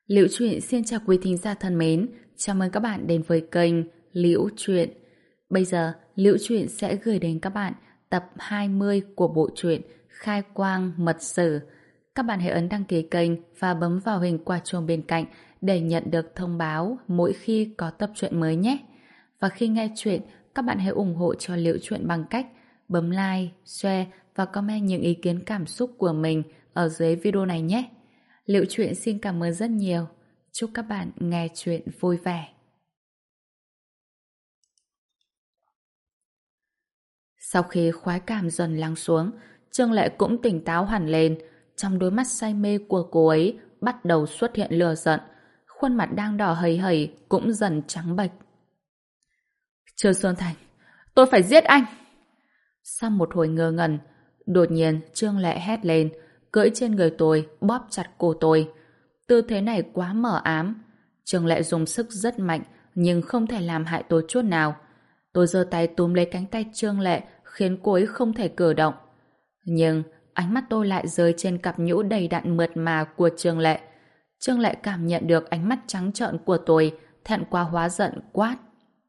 Liễu Chuyện xin chào quý thính giả thân mến, chào mừng các bạn đến với kênh Liễu Chuyện. Bây giờ, Liễu Chuyện sẽ gửi đến các bạn tập 20 của bộ truyện Khai Quang Mật Sử. Các bạn hãy ấn đăng ký kênh và bấm vào hình quả chuông bên cạnh để nhận được thông báo mỗi khi có tập truyện mới nhé. Và khi nghe chuyện, các bạn hãy ủng hộ cho Liễu Chuyện bằng cách bấm like, share và comment những ý kiến cảm xúc của mình ở dưới video này nhé. Liễu Chuyện xin cảm ơn rất nhiều. Chúc các bạn nghe chuyện vui vẻ. Sau khi khoái cảm dần lắng xuống, Trương Lệ cũng tỉnh táo hẳn lên. Trong đôi mắt say mê của cô ấy bắt đầu xuất hiện lửa giận. Khuôn mặt đang đỏ hầy hầy cũng dần trắng bệch. Trương Xuân Thành, tôi phải giết anh! Sau một hồi ngơ ngẩn, đột nhiên Trương Lệ hét lên, cưỡi trên người tôi, bóp chặt cổ tôi. Tư thế này quá mờ ám. Trương Lệ dùng sức rất mạnh, nhưng không thể làm hại tôi chút nào. Tôi giơ tay túm lấy cánh tay Trương Lệ, khiến cô ấy không thể cử động. Nhưng ánh mắt tôi lại rơi trên cặp nhũ đầy đặn mượt mà của Trương Lệ. Trương Lệ cảm nhận được ánh mắt trắng trợn của tôi, thẹn quá hóa giận quát.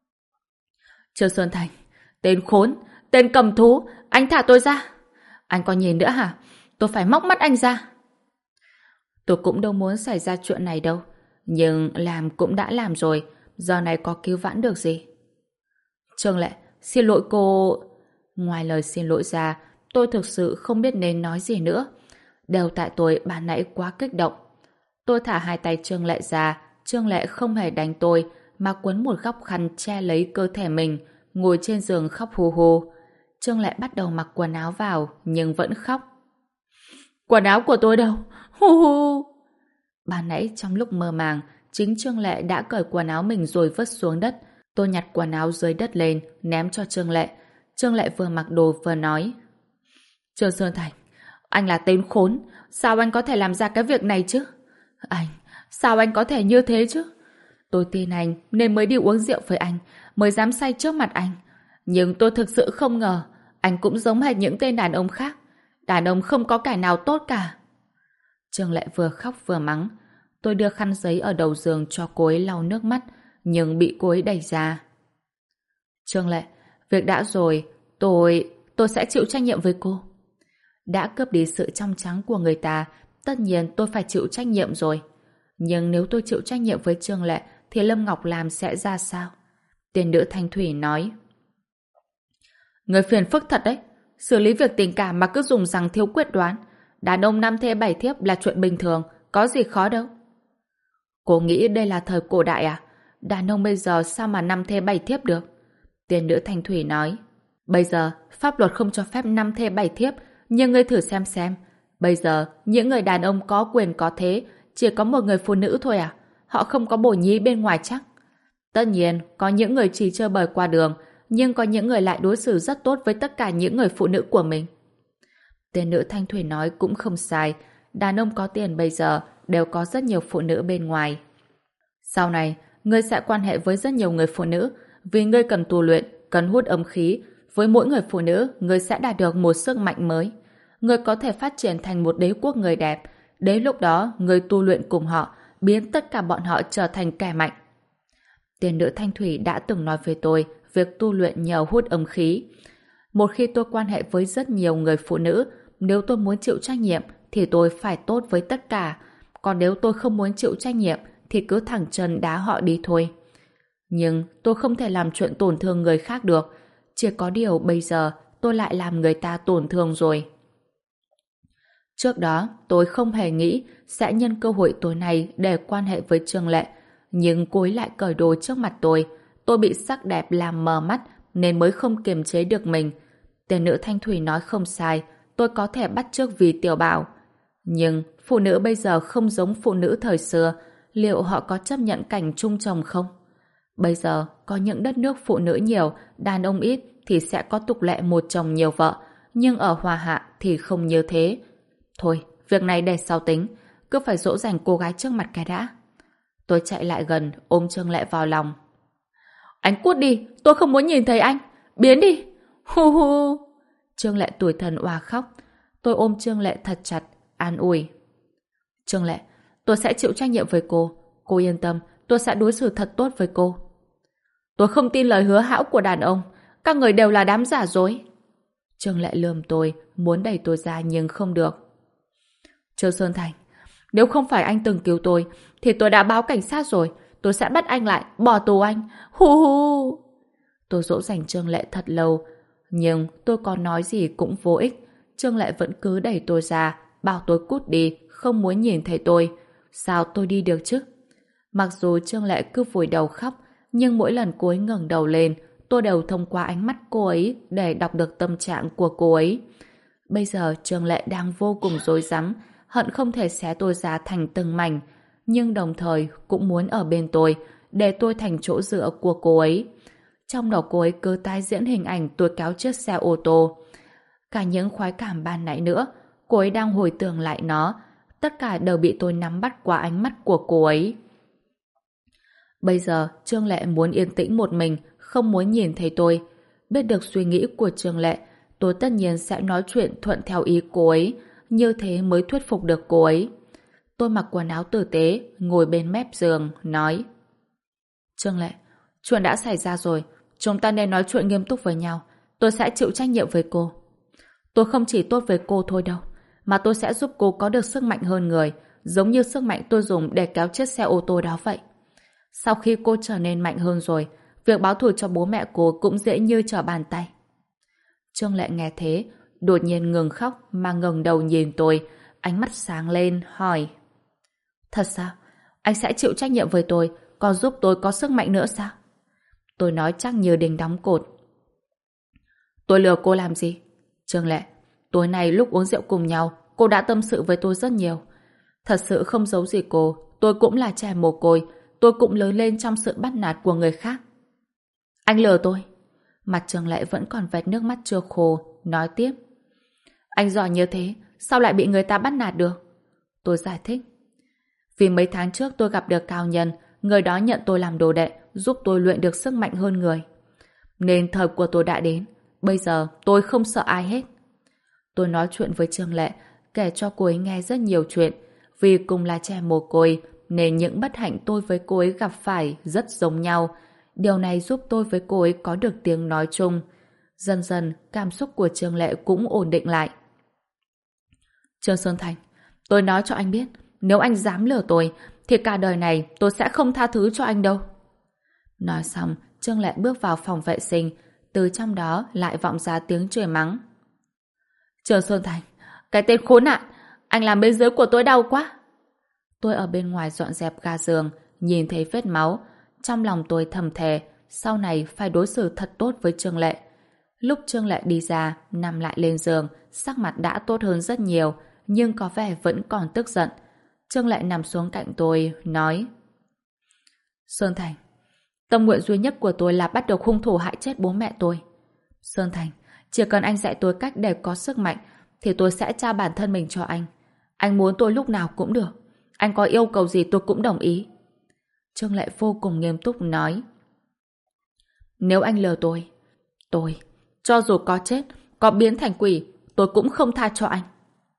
Trương Xuân Thành, tên khốn, tên cầm thú, anh thả tôi ra. Anh còn nhìn nữa hả? Tôi phải móc mắt anh ra. Tôi cũng đâu muốn xảy ra chuyện này đâu. Nhưng làm cũng đã làm rồi. Giờ này có cứu vãn được gì? Trương Lệ, xin lỗi cô. Ngoài lời xin lỗi ra, tôi thực sự không biết nên nói gì nữa. Đều tại tôi ban nãy quá kích động. Tôi thả hai tay Trương Lệ ra. Trương Lệ không hề đánh tôi, mà quấn một góc khăn che lấy cơ thể mình, ngồi trên giường khóc hù hù. Trương Lệ bắt đầu mặc quần áo vào, nhưng vẫn khóc. Quần áo của tôi đâu? Hu hu. Ban nãy trong lúc mơ màng, chính Trương Lệ đã cởi quần áo mình rồi vứt xuống đất. Tôi nhặt quần áo dưới đất lên, ném cho Trương Lệ. Trương Lệ vừa mặc đồ vừa nói. Trương Sơn Thành, anh là tên khốn. Sao anh có thể làm ra cái việc này chứ? Sao anh có thể như thế chứ? Tôi tin anh nên mới đi uống rượu với anh, mới dám say trước mặt anh. Nhưng tôi thực sự không ngờ anh cũng giống hệt những tên đàn ông khác. Đàn ông không có kẻ nào tốt cả. Trương Lệ vừa khóc vừa mắng. Tôi đưa khăn giấy ở đầu giường cho cô ấy lau nước mắt, nhưng bị cô ấy đẩy ra. Trương Lệ, việc đã rồi, tôi sẽ chịu trách nhiệm với cô. Đã cướp đi sự trong trắng của người ta, tất nhiên tôi phải chịu trách nhiệm rồi. Nhưng nếu tôi chịu trách nhiệm với Trương Lệ thì Lâm Ngọc Lam sẽ ra sao? Tiền nữ Thanh Thủy nói. Người phiền phức thật đấy. Xử lý việc tình cảm mà cứ dùng rằng thiếu quyết đoán. Đàn ông 5 thê 7 thiếp là chuyện bình thường, có gì khó đâu. Cô nghĩ đây là thời cổ đại à? Đàn ông bây giờ sao mà 5 thê 7 thiếp được? Tiền nữ Thanh Thủy nói. Bây giờ pháp luật không cho phép 5 thê 7 thiếp, nhưng ngươi thử xem. Bây giờ những người đàn ông có quyền có thế chỉ có một người phụ nữ thôi à? Họ không có bổ nhí bên ngoài chắc? Tất nhiên có những người chỉ chơi bời qua đường, nhưng có những người lại đối xử rất tốt với tất cả những người phụ nữ của mình. Tiền nữ Thanh Thủy nói cũng không sai. Đàn ông có tiền bây giờ đều có rất nhiều phụ nữ bên ngoài. Sau này, ngươi sẽ quan hệ với rất nhiều người phụ nữ, vì ngươi cần tu luyện, cần hút âm khí. Với mỗi người phụ nữ, ngươi sẽ đạt được một sức mạnh mới. Ngươi có thể phát triển thành một đế quốc người đẹp. Đến lúc đó, ngươi tu luyện cùng họ, biến tất cả bọn họ trở thành kẻ mạnh. Tiền nữ Thanh Thủy đã từng nói với tôi việc tu luyện nhờ hút âm khí. Một khi tôi quan hệ với rất nhiều người phụ nữ, nếu tôi muốn chịu trách nhiệm thì tôi phải tốt với tất cả. Còn nếu tôi không muốn chịu trách nhiệm thì cứ thẳng chân đá họ đi thôi. Nhưng tôi không thể làm chuyện tổn thương người khác được. Chỉ có điều bây giờ tôi lại làm người ta tổn thương rồi. Trước đó tôi không hề nghĩ sẽ nhân cơ hội tối nay để quan hệ với Trương Lệ. Nhưng cô ấy lại cởi đồ trước mặt tôi. Tôi bị sắc đẹp làm mờ mắt nên mới không kiềm chế được mình. Tiền nữ Thanh Thủy nói không sai, tôi có thể bắt chước vì Tiểu Bảo. Nhưng phụ nữ bây giờ không giống phụ nữ thời xưa, liệu họ có chấp nhận cảnh chung chồng không? Bây giờ có những đất nước phụ nữ nhiều, đàn ông ít thì sẽ có tục lệ một chồng nhiều vợ, nhưng ở Hoa Hạ thì không như thế. Thôi, việc này để sau tính, cứ phải dỗ dành cô gái trước mặt cái đã. Tôi chạy lại gần, ôm Trương Lệ vào lòng. Anh cút đi, tôi không muốn nhìn thấy anh. Biến đi. Hu hu. Trương Lệ tủi thân òa khóc. Tôi ôm Trương Lệ thật chặt, an ủi. Trương Lệ, Tôi sẽ chịu trách nhiệm với cô. Cô yên tâm, tôi sẽ đối xử thật tốt với cô. Tôi không tin lời hứa hão của đàn ông. Các người đều là đám giả dối. Trương Lệ lườm tôi, muốn đẩy tôi ra nhưng không được. Trương Sơn Thành, nếu không phải anh từng cứu tôi, thì tôi đã báo cảnh sát rồi. Tôi sẽ bắt anh lại, bỏ tù anh. Hu hu. Tôi dỗ dành Trương Lệ thật lâu, nhưng tôi có nói gì cũng vô ích. Trương Lệ vẫn cứ đẩy tôi ra, bảo tôi cút đi, không muốn nhìn thấy tôi. Sao tôi đi được chứ? Mặc dù Trương Lệ cứ vùi đầu khóc, nhưng mỗi lần cô ấy ngẩng đầu lên, tôi đều thông qua ánh mắt cô ấy để đọc được tâm trạng của cô ấy. Bây giờ Trương Lệ đang vô cùng rối rắm, hận không thể xé tôi ra thành từng mảnh, nhưng đồng thời cũng muốn ở bên tôi, để tôi thành chỗ dựa của cô ấy. Trong đầu cô ấy cứ tái diễn hình ảnh tôi kéo chiếc xe ô tô. Cả những khoái cảm ban nãy nữa, cô ấy đang hồi tưởng lại nó. Tất cả đều bị tôi nắm bắt qua ánh mắt của cô ấy. Bây giờ Trương Lệ muốn yên tĩnh một mình, không muốn nhìn thấy tôi. Biết được suy nghĩ của Trương Lệ, tôi tất nhiên sẽ nói chuyện thuận theo ý cô ấy, như thế mới thuyết phục được cô ấy. Tôi mặc quần áo tử tế, ngồi bên mép giường, nói: Trương Lệ, chuyện đã xảy ra rồi, chúng ta nên nói chuyện nghiêm túc với nhau. Tôi sẽ chịu trách nhiệm với cô. Tôi không chỉ tốt với cô thôi đâu, mà tôi sẽ giúp cô có được sức mạnh hơn người, giống như sức mạnh tôi dùng để kéo chiếc xe ô tô đó vậy. Sau khi cô trở nên mạnh hơn rồi, việc báo thù cho bố mẹ cô cũng dễ như trở bàn tay. Trương Lệ nghe thế, đột nhiên ngừng khóc mà ngẩng đầu nhìn tôi, ánh mắt sáng lên, hỏi: Thật sao? Anh sẽ chịu trách nhiệm với tôi, còn giúp tôi có sức mạnh nữa sao? Tôi nói chắc như đinh đóng cột. Tôi lừa cô làm gì? Trương Lệ, tối nay lúc uống rượu cùng nhau, cô đã tâm sự với tôi rất nhiều. Thật sự không giấu gì cô, tôi cũng là trẻ mồ côi, tôi cũng lớn lên trong sự bắt nạt của người khác. Anh lừa tôi. Mặt Trương Lệ vẫn còn vệt nước mắt chưa khô, nói tiếp: Anh giỏi như thế, sao lại bị người ta bắt nạt được? Tôi giải thích: Vì mấy tháng trước tôi gặp được cao nhân, người đó nhận tôi làm đồ đệ, giúp tôi luyện được sức mạnh hơn người. Nên thời của tôi đã đến, bây giờ tôi không sợ ai hết. Tôi nói chuyện với Trương Lệ, kể cho cô ấy nghe rất nhiều chuyện. Vì cùng là trẻ mồ côi, nên những bất hạnh tôi với cô ấy gặp phải rất giống nhau. Điều này giúp tôi với cô ấy có được tiếng nói chung. Dần dần, cảm xúc của Trương Lệ cũng ổn định lại. Trương Sơn Thành, tôi nói cho anh biết, nếu anh dám lừa tôi, thì cả đời này tôi sẽ không tha thứ cho anh đâu. Nói xong, Trương Lệ bước vào phòng vệ sinh, từ trong đó lại vọng ra tiếng chửi mắng. Trương Sơn Thành, cái tên khốn nạn, anh làm bên dưới của tôi đau quá. Tôi ở bên ngoài dọn dẹp ga giường, nhìn thấy vết máu. Trong lòng tôi thầm thề, sau này phải đối xử thật tốt với Trương Lệ. Lúc Trương Lệ đi ra, nằm lại lên giường, sắc mặt đã tốt hơn rất nhiều, nhưng có vẻ vẫn còn tức giận. Trương Lệ nằm xuống cạnh tôi, nói: Sơn Thành, tâm nguyện duy nhất của tôi là bắt được hung thủ hại chết bố mẹ tôi. Sơn Thành, chỉ cần anh dạy tôi cách để có sức mạnh, thì tôi sẽ trao bản thân mình cho anh. Anh muốn tôi lúc nào cũng được. Anh có yêu cầu gì tôi cũng đồng ý. Trương Lệ vô cùng nghiêm túc nói: Nếu anh lừa tôi, cho dù có chết, có biến thành quỷ, tôi cũng không tha cho anh.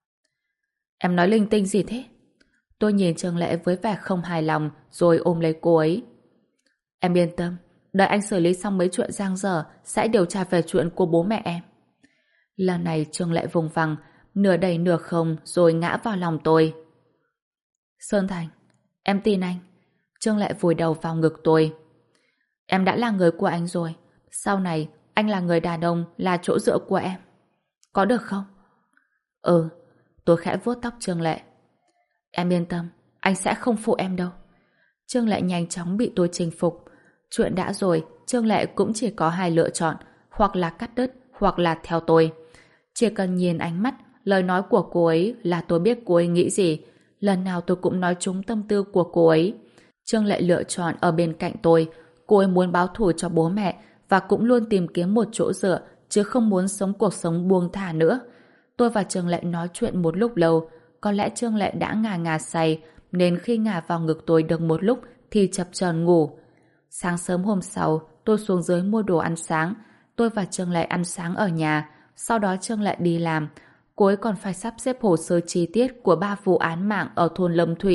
Em nói linh tinh gì thế? Tôi nhìn Trương Lệ với vẻ không hài lòng, rồi ôm lấy cô ấy. Em yên tâm, đợi anh xử lý xong mấy chuyện dang dở, sẽ điều tra về chuyện của bố mẹ em. Lần này Trương Lệ vùng vằng, nửa đầy nửa không, rồi ngã vào lòng tôi. Sơn Thành, em tin anh. Trương Lệ vùi đầu vào ngực tôi. Em đã là người của anh rồi, sau này anh là người đàn ông, là chỗ dựa của em. Có được không? Ừ. Tôi khẽ vuốt tóc Trương Lệ. Em yên tâm, anh sẽ không phụ em đâu. Trương Lệ nhanh chóng bị tôi chinh phục. Chuyện đã rồi, Trương Lệ cũng chỉ có hai lựa chọn, hoặc là cắt đứt, hoặc là theo tôi. Chỉ cần nhìn ánh mắt, lời nói của cô ấy là tôi biết cô ấy nghĩ gì. Lần nào tôi cũng nói trúng tâm tư của cô ấy. Trương Lệ lựa chọn ở bên cạnh tôi. Cô ấy muốn báo thù cho bố mẹ và cũng luôn tìm kiếm một chỗ dựa, chứ không muốn sống cuộc sống buông thả nữa. Tôi và Trương Lệ nói chuyện một lúc lâu. Có lẽ Trương Lệ đã ngà ngà say, nên khi ngả vào ngực tôi được một lúc thì chập chờn ngủ. Sáng sớm hôm sau, tôi xuống dưới mua đồ ăn sáng. Tôi và Trương Lệ ăn sáng ở nhà. Sau đó Trương Lệ đi làm. Cô ấy còn phải sắp xếp hồ sơ chi tiết của 3 vụ án mạng ở thôn Lâm Thủy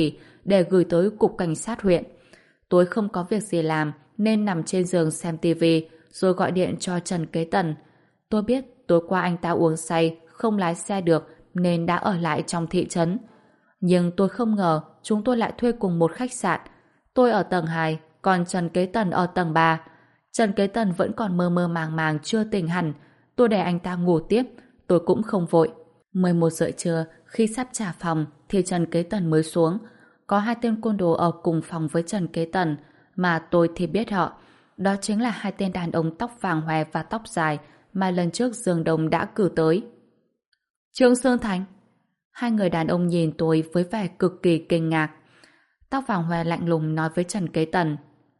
để gửi tới cục cảnh sát huyện. Tôi không có việc gì làm nên nằm trên giường xem tivi rồi gọi điện cho Trần Kế Tần. Tôi biết tối qua anh ta uống say, không lái xe được nên đã ở lại trong thị trấn. Nhưng tôi không ngờ chúng tôi lại thuê cùng một khách sạn. Tôi ở tầng 2, còn Trần Kế Tần ở tầng 3. Trần Kế Tần vẫn còn mơ mơ màng màng chưa tỉnh hẳn. Tôi để anh ta ngủ tiếp, tôi cũng không vội. 11 giờ trưa, khi sắp trả phòng thì Trần Kế Tần mới xuống. Có 2 tên côn đồ ở cùng phòng với Trần Kế Tần, mà tôi thì biết họ. Đó chính là 2 tên đàn ông tóc vàng hoe và tóc dài mà lần trước Dương Đông đã cử tới. Trương Sơn Thành. 2 người đàn ông nhìn tôi với vẻ cực kỳ kinh ngạc. Tóc vàng hoe lạnh lùng nói với Trần Kế Tần.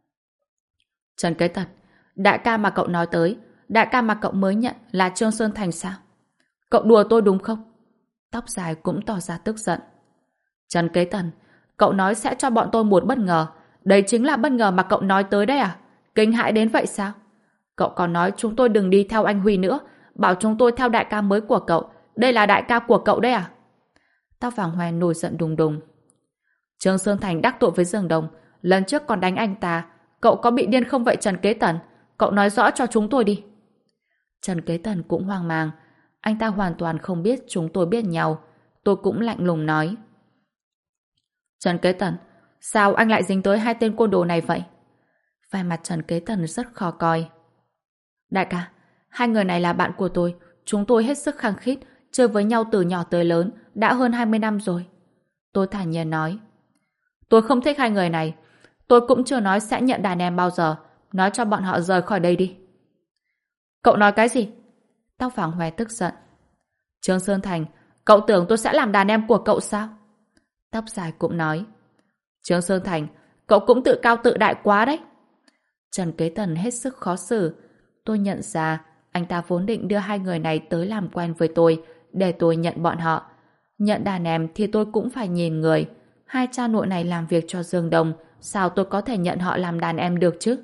Trần Kế Tần, đại ca mà cậu nói tới, đại ca mà cậu mới nhận là Trương Sơn Thành sao? Cậu đùa tôi đúng không? Tóc dài cũng tỏ ra tức giận. Trần Kế Tần, cậu nói sẽ cho bọn tôi một bất ngờ. Đấy chính là bất ngờ mà cậu nói tới đấy à? Kinh hãi đến vậy sao? Cậu còn nói chúng tôi đừng đi theo anh Huy nữa, bảo chúng tôi theo đại ca mới của cậu. Đây là đại ca của cậu đấy à? Tóc vàng hoe nổi giận đùng đùng. Trương Sơn Thành đắc tội với Dương Đông, lần trước còn đánh anh ta. Cậu có bị điên không vậy Trần Kế Tần? Cậu nói rõ cho chúng tôi đi. Trần Kế Tần cũng hoang mang. Anh ta hoàn toàn không biết chúng tôi biết nhau. Tôi cũng lạnh lùng nói. Trần Kế Tần, sao anh lại dính tới 2 tên côn đồ này vậy? Vẻ mặt Trần Kế Tần rất khó coi. Đại ca, 2 người này là bạn của tôi. Chúng tôi hết sức khăng khít, chơi với nhau từ nhỏ tới lớn, đã hơn 20 năm rồi. Tôi thản nhiên nói. Tôi không thích 2 người này. Tôi cũng chưa nói sẽ nhận đàn em bao giờ. Nói cho bọn họ rời khỏi đây đi. Cậu nói cái gì? Tóc vàng hoe tức giận. Trương Sơn Thành, cậu tưởng tôi sẽ làm đàn em của cậu sao? Tóc dài cũng nói. Trương Sơn Thành, cậu cũng tự cao tự đại quá đấy. Trần Kế Tần hết sức khó xử. Tôi nhận ra anh ta vốn định đưa 2 người này tới làm quen với tôi để tôi nhận bọn họ. Nhận đàn em thì tôi cũng phải nhìn người. 2 cha nội này làm việc cho Dương Đông, sao tôi có thể nhận họ làm đàn em được chứ?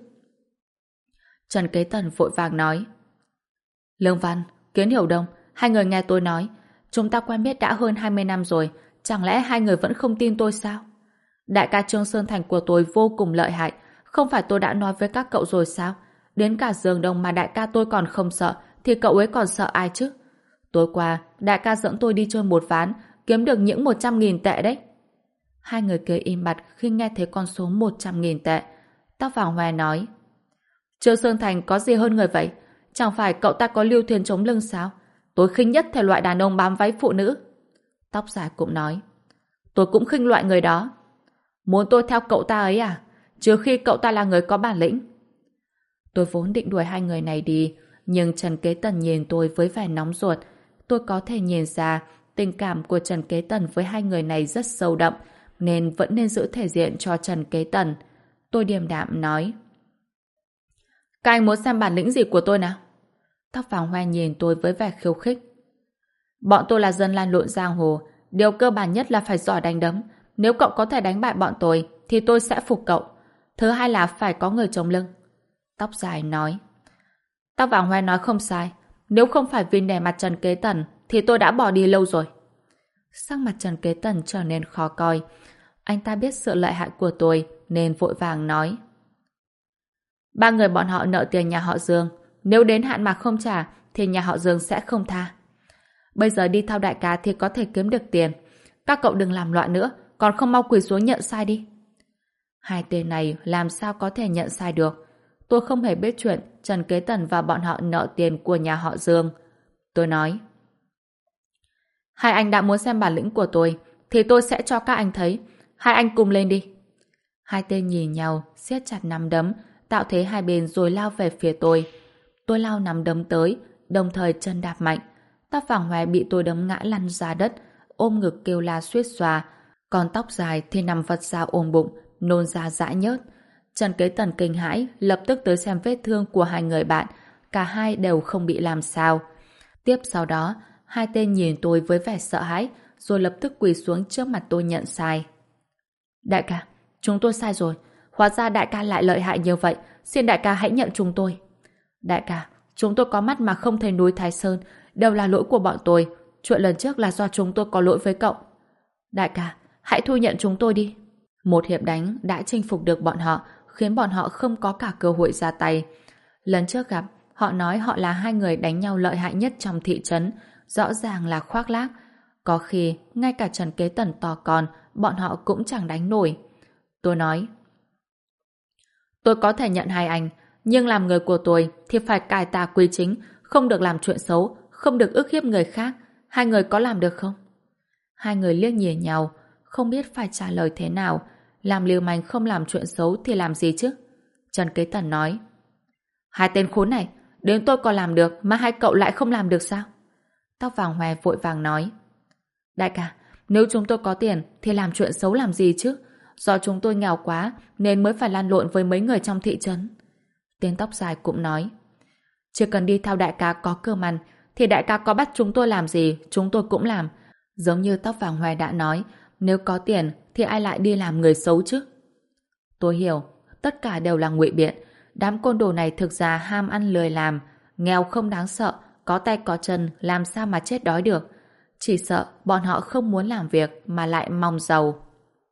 Trần Kế Tần vội vàng nói. Lương Văn, Kiến Hiểu Đông, 2 người nghe tôi nói. Chúng ta quen biết đã hơn 20 năm rồi. Chẳng lẽ 2 người vẫn không tin tôi sao? Đại ca Trương Sơn Thành của tôi vô cùng lợi hại. Không phải tôi đã nói với các cậu rồi sao? Đến cả Dương Đông mà đại ca tôi còn không sợ, thì cậu ấy còn sợ ai chứ? Tối qua, đại ca dẫn tôi đi chơi một ván, kiếm được những 100.000 tệ đấy. 2 người kia im bặt khi nghe thấy con số 100.000 tệ. Tóc vàng hoe nói. Trương Sơn Thành có gì hơn người vậy? Chẳng phải cậu ta có lưu thuyền chống lưng sao? Tôi khinh nhất thể loại đàn ông bám váy phụ nữ. Tóc dài cũng nói. Tôi cũng khinh loại người đó. Muốn tôi theo cậu ta ấy à? Trừ khi cậu ta là người có bản lĩnh. Tôi vốn định đuổi 2 người này đi, nhưng Trần Kế Tần nhìn tôi với vẻ nóng ruột. Tôi có thể nhìn ra tình cảm của Trần Kế Tần với 2 người này rất sâu đậm, nên vẫn nên giữ thể diện cho Trần Kế Tần. Tôi điềm đạm nói. Các anh muốn xem bản lĩnh gì của tôi nào? Tóc vàng hoe nhìn tôi với vẻ khiêu khích. Bọn tôi là dân lan lộn giang hồ, điều cơ bản nhất là phải giỏi đánh đấm. Nếu cậu có thể đánh bại bọn tôi, thì tôi sẽ phục cậu. Thứ hai là phải có người chống lưng. Tóc dài nói. Tóc vàng hoe nói không sai. Nếu không phải vì nể mặt Trần Kế Tần, thì tôi đã bỏ đi lâu rồi. Sắc mặt Trần Kế Tần trở nên khó coi. Anh ta biết sự lợi hại của tôi, nên vội vàng nói. 3 người bọn họ nợ tiền nhà họ Dương. Nếu đến hạn mà không trả, thì nhà họ Dương sẽ không tha. Bây giờ đi theo đại ca thì có thể kiếm được tiền. Các cậu đừng làm loạn nữa, còn không mau quỳ xuống nhận sai đi. 2 tên này làm sao có thể nhận sai được? Tôi không hề biết chuyện Trần Kế Tần và bọn họ nợ tiền của nhà họ Dương. Tôi nói. 2 anh đã muốn xem bản lĩnh của tôi, thì tôi sẽ cho các anh thấy. 2 anh cùng lên đi. 2 tên nhìn nhau, siết chặt nắm đấm, tạo thế hai bên rồi lao về phía tôi. Tôi lao nắm đấm tới, đồng thời chân đạp mạnh. Tóc vàng hoe bị tôi đấm ngã lăn ra đất, ôm ngực kêu la suýt xoa. Còn tóc dài thì nằm vật ra ôm bụng, nôn ra dãi nhớt. Trần Kế Tần kinh hãi, lập tức tới xem vết thương của 2 người bạn. Cả hai đều không bị làm sao. Tiếp sau đó, 2 tên nhìn tôi với vẻ sợ hãi, rồi lập tức quỳ xuống trước mặt tôi nhận sai. Đại ca, chúng tôi sai rồi. Hóa ra đại ca lại lợi hại như vậy. Xin đại ca hãy nhận chúng tôi. Đại ca, chúng tôi có mắt mà không thấy núi Thái Sơn. Đều là lỗi của bọn tôi. Chuyện lần trước là do chúng tôi có lỗi với cậu. Đại ca, hãy thu nhận chúng tôi đi. Một hiệp đánh đã chinh phục được bọn họ, khiến bọn họ không có cả cơ hội ra tay. Lần trước gặp, họ nói họ là hai người đánh nhau lợi hại nhất trong thị trấn, rõ ràng là khoác lác. Có khi, ngay cả Trần Kế Tần to con, bọn họ cũng chẳng đánh nổi. Tôi nói, tôi có thể nhận hai anh, nhưng làm người của tôi thì phải cải tà quy chính, không được làm chuyện xấu, không được ức hiếp người khác. Hai người có làm được không? Hai người liếc nhìn nhau, không biết phải trả lời thế nào. Làm lưu manh không làm chuyện xấu thì làm gì chứ? Trần Kế Tần nói, hai tên khốn này, đến tôi còn làm được mà hai cậu lại không làm được sao? Tóc vàng hoe vội vàng nói, đại ca, nếu chúng tôi có tiền thì làm chuyện xấu làm gì chứ? Do chúng tôi nghèo quá nên mới phải lăn lộn với mấy người trong thị trấn. Tên tóc dài cũng nói, chỉ cần đi theo đại ca có cơm ăn thì đại ca có bắt chúng tôi làm gì chúng tôi cũng làm. Giống như tóc vàng hoe đã nói, nếu có tiền thì ai lại đi làm người xấu chứ? Tôi hiểu, tất cả đều là ngụy biện. Đám côn đồ này thực ra ham ăn lười làm, nghèo không đáng sợ, có tay có chân làm sao mà chết đói được. Chỉ sợ bọn họ không muốn làm việc mà lại mong giàu.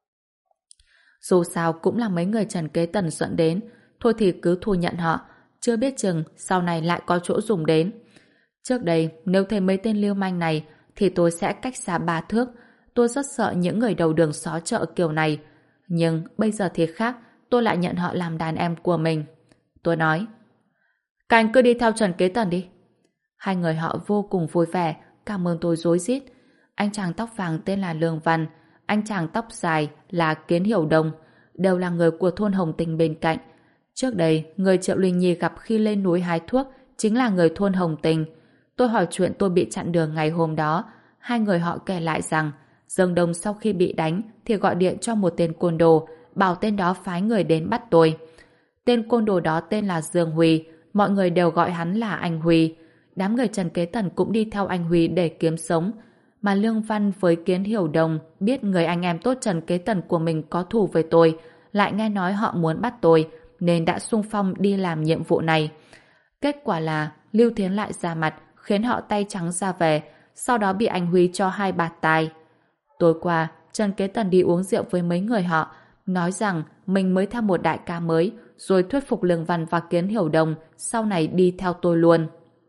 Dù sao cũng là mấy người Trần Kế Tần dẫn đến, thôi thì cứ thu nhận họ, chưa biết chừng sau này lại có chỗ dùng đến. Trước đây, nếu thấy mấy tên lưu manh này thì tôi sẽ cách xa 3 thước. Tôi rất sợ những người đầu đường xó chợ kiểu này. Nhưng bây giờ thì khác, tôi lại nhận họ làm đàn em của mình. Tôi nói, các anh cứ đi theo Trần Kế Tần đi. Hai người họ vô cùng vui vẻ, cảm ơn tôi rối rít. Anh chàng tóc vàng tên là Lương Văn, anh chàng tóc dài là Kiến Hiểu Đông, đều là người của thôn Hồng Tình bên cạnh. Trước đây, người Triệu Linh Nhi gặp khi lên núi hái thuốc chính là người thôn Hồng Tình. Tôi hỏi chuyện tôi bị chặn đường ngày hôm đó. Hai người họ kể lại rằng Dương Đông sau khi bị đánh thì gọi điện cho một tên côn đồ, bảo tên đó phái người đến bắt tôi. Tên côn đồ đó tên là Dương Huy, mọi người đều gọi hắn là anh Huy. Đám người Trần Kế Tần cũng đi theo anh Huy để kiếm sống. Mà Lương Văn với Kiến Hiểu Đồng biết người anh em tốt Trần Kế Tần của mình có thù với tôi, lại nghe nói họ muốn bắt tôi, nên đã xung phong đi làm nhiệm vụ này. Kết quả là Lưu Thiến lại ra mặt, khiến họ tay trắng ra về, sau đó bị anh Huy cho 2 bạt tai. Tối qua, Trần Kế Tần đi uống rượu với mấy người họ, nói rằng mình mới theo một đại ca mới, rồi thuyết phục Lương Văn và Kiến Hiểu Đồng sau này đi theo tôi luôn.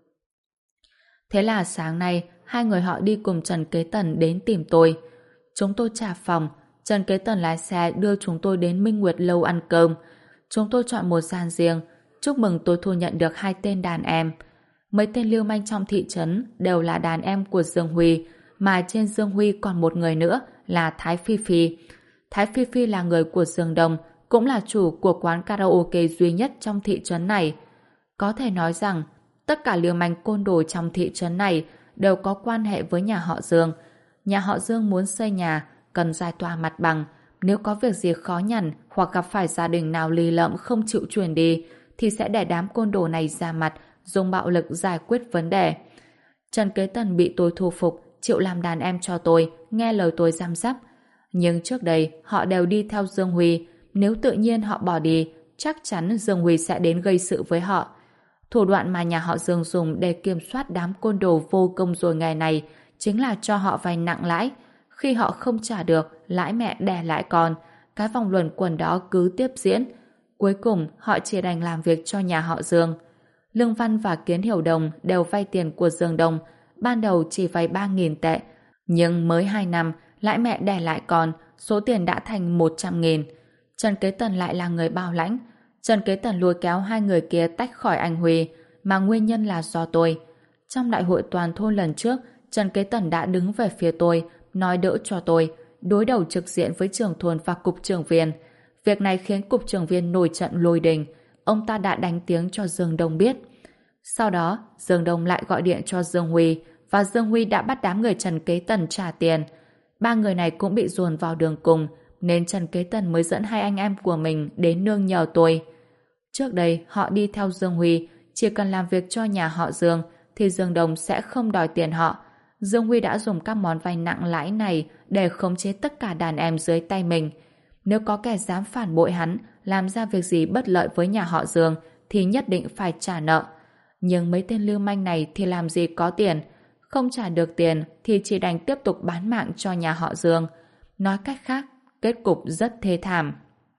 Thế là sáng nay, hai người họ đi cùng Trần Kế Tần đến tìm tôi. Chúng tôi trả phòng, Trần Kế Tần lái xe đưa chúng tôi đến Minh Nguyệt Lâu ăn cơm. Chúng tôi chọn một gian riêng, chúc mừng tôi thu nhận được 2 tên đàn em. Mấy tên lưu manh trong thị trấn đều là đàn em của Dương Huy, mà trên Dương Huy còn một người nữa là Thái Phi Phi. Thái Phi Phi là người của Dương Đông, cũng là chủ của quán karaoke duy nhất trong thị trấn này. Có thể nói rằng, tất cả lưu manh côn đồ trong thị trấn này đều có quan hệ với nhà họ Dương. Nhà họ Dương muốn xây nhà, cần giải tỏa mặt bằng. Nếu có việc gì khó nhằn hoặc gặp phải gia đình nào lì lợm không chịu chuyển đi, thì sẽ để đám côn đồ này ra mặt, dùng bạo lực giải quyết vấn đề. Trần Kế Tần bị tôi thu phục, chịu làm đàn em cho tôi, nghe lời tôi giam giáp. Nhưng trước đây, họ đều đi theo Dương Huy. Nếu tự nhiên họ bỏ đi, chắc chắn Dương Huy sẽ đến gây sự với họ. Thủ đoạn mà nhà họ Dương dùng để kiểm soát đám côn đồ vô công rồi ngày này chính là cho họ vay nặng lãi. Khi họ không trả được, lãi mẹ đẻ lãi con. Cái vòng luẩn quẩn đó cứ tiếp diễn. Cuối cùng, họ chỉ đành làm việc cho nhà họ Dương. Lương Văn và Kiến Hiểu Đồng đều vay tiền của Dương Đông. Ban đầu chỉ vay 3.000 tệ. Nhưng mới 2 năm, lãi mẹ đẻ lại con, số tiền đã thành 100.000. Trần Kế Tần lại là người bảo lãnh. Trần Kế Tần lôi kéo hai người kia tách khỏi anh Huy, mà nguyên nhân là do tôi. Trong đại hội toàn thôn lần trước, Trần Kế Tần đã đứng về phía tôi, nói đỡ cho tôi, đối đầu trực diện với trưởng thôn và cục trưởng viên. Việc này khiến cục trưởng viên nổi trận lôi đình. Ông ta đã đánh tiếng cho Dương Đông biết. Sau đó, Dương Đông lại gọi điện cho Dương Huy, và Dương Huy đã bắt đám người Trần Kế Tần trả tiền. 3 người này cũng bị dồn vào đường cùng, nên Trần Kế Tần mới dẫn 2 anh em của mình đến nương nhờ tôi. Trước đây, họ đi theo Dương Huy, chỉ cần làm việc cho nhà họ Dương, thì Dương Đông sẽ không đòi tiền họ. Dương Huy đã dùng các món vay nặng lãi này để khống chế tất cả đàn em dưới tay mình. Nếu có kẻ dám phản bội hắn, làm ra việc gì bất lợi với nhà họ Dương, thì nhất định phải trả nợ. Nhưng mấy tên lưu manh này thì làm gì có tiền. Không trả được tiền thì chỉ đành tiếp tục bán mạng cho nhà họ Dương. Nói cách khác, kết cục rất thê thảm.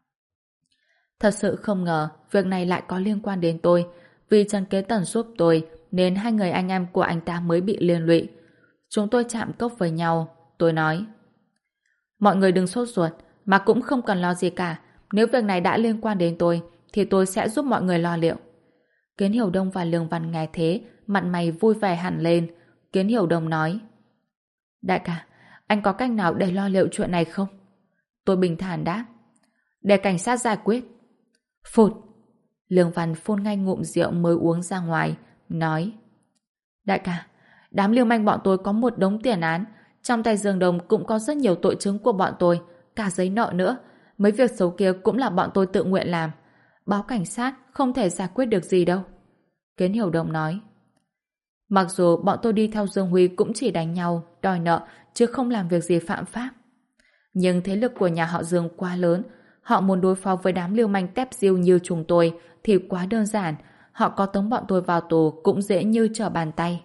Thật sự không ngờ việc này lại có liên quan đến tôi. Vì Trần Kế Tần giúp tôi nên hai người anh em của anh ta mới bị liên lụy. Chúng tôi chạm cốc với nhau. Tôi nói, mọi người đừng sốt ruột, mà cũng không cần lo gì cả. Nếu việc này đã liên quan đến tôi thì tôi sẽ giúp mọi người lo liệu. Kiến Hiểu Đông và Lương Văn nghe thế, mặt mày vui vẻ hẳn lên. Kiến Hiểu Đông nói, đại ca, anh có cách nào để lo liệu chuyện này không? Tôi bình thản đáp, để cảnh sát giải quyết. Phụt! Lương Văn phun ngay ngụm rượu mới uống ra ngoài, nói, đại ca, đám lưu manh bọn tôi có một đống tiền án, trong tay Dương Đông cũng có rất nhiều tội chứng của bọn tôi, cả giấy nợ nữa. Mấy việc xấu kia cũng là bọn tôi tự nguyện làm. Báo cảnh sát không thể giải quyết được gì đâu. Kiến Hiểu Đông nói, mặc dù bọn tôi đi theo Dương Huy cũng chỉ đánh nhau, đòi nợ, chứ không làm việc gì phạm pháp. Nhưng thế lực của nhà họ Dương quá lớn, họ muốn đối phó với đám lưu manh tép diêu như chúng tôi thì quá đơn giản, họ có tống bọn tôi vào tù cũng dễ như trở bàn tay.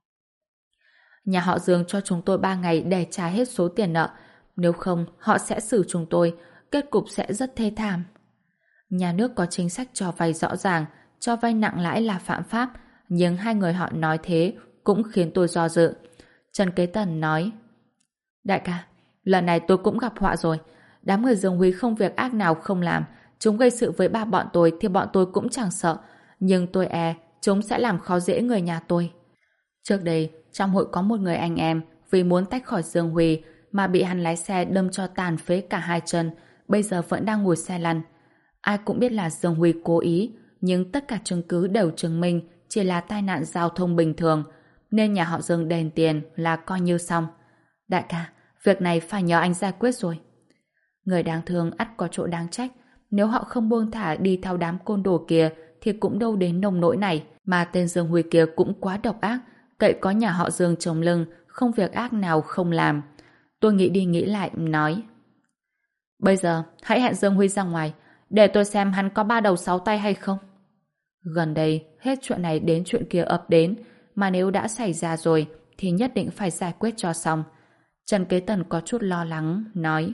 Nhà họ Dương cho chúng tôi 3 ngày để trả hết số tiền nợ, nếu không họ sẽ xử chúng tôi, kết cục sẽ rất thê thảm. Nhà nước có chính sách cho vay rõ ràng, cho vay nặng lãi là phạm pháp, nhưng hai người họ nói thế cũng khiến tôi do dự. Trần Kế Tần nói, đại ca, lần này tôi cũng gặp họa rồi. Đám người Dương Huy không việc ác nào không làm, chúng gây sự với ba bọn tôi thì bọn tôi cũng chẳng sợ, nhưng tôi chúng sẽ làm khó dễ người nhà tôi. Trước đây, trong hội có một người anh em vì muốn tách khỏi Dương Huy mà bị hắn lái xe đâm cho tàn phế cả hai chân, bây giờ vẫn đang ngồi xe lăn. Ai cũng biết là Dương Huy cố ý, nhưng tất cả chứng cứ đều chứng minh chỉ là tai nạn giao thông bình thường, nên nhà họ Dương đền tiền là coi như xong. Đại ca, việc này phải nhờ anh giải quyết rồi. Người đáng thương ắt có chỗ đáng trách, nếu họ không buông thả đi theo đám côn đồ kia thì cũng đâu đến nông nỗi này, mà tên Dương Huy kia cũng quá độc ác, cậy có nhà họ Dương chống lưng, không việc ác nào không làm. Tôi nghĩ đi nghĩ lại, nói, bây giờ hãy hẹn Dương Huy ra ngoài, để tôi xem hắn có 3 đầu 6 tay hay không. Gần đây, hết chuyện này đến chuyện kia ập đến, mà nếu đã xảy ra rồi thì nhất định phải giải quyết cho xong. Trần Kế Tần có chút lo lắng, nói,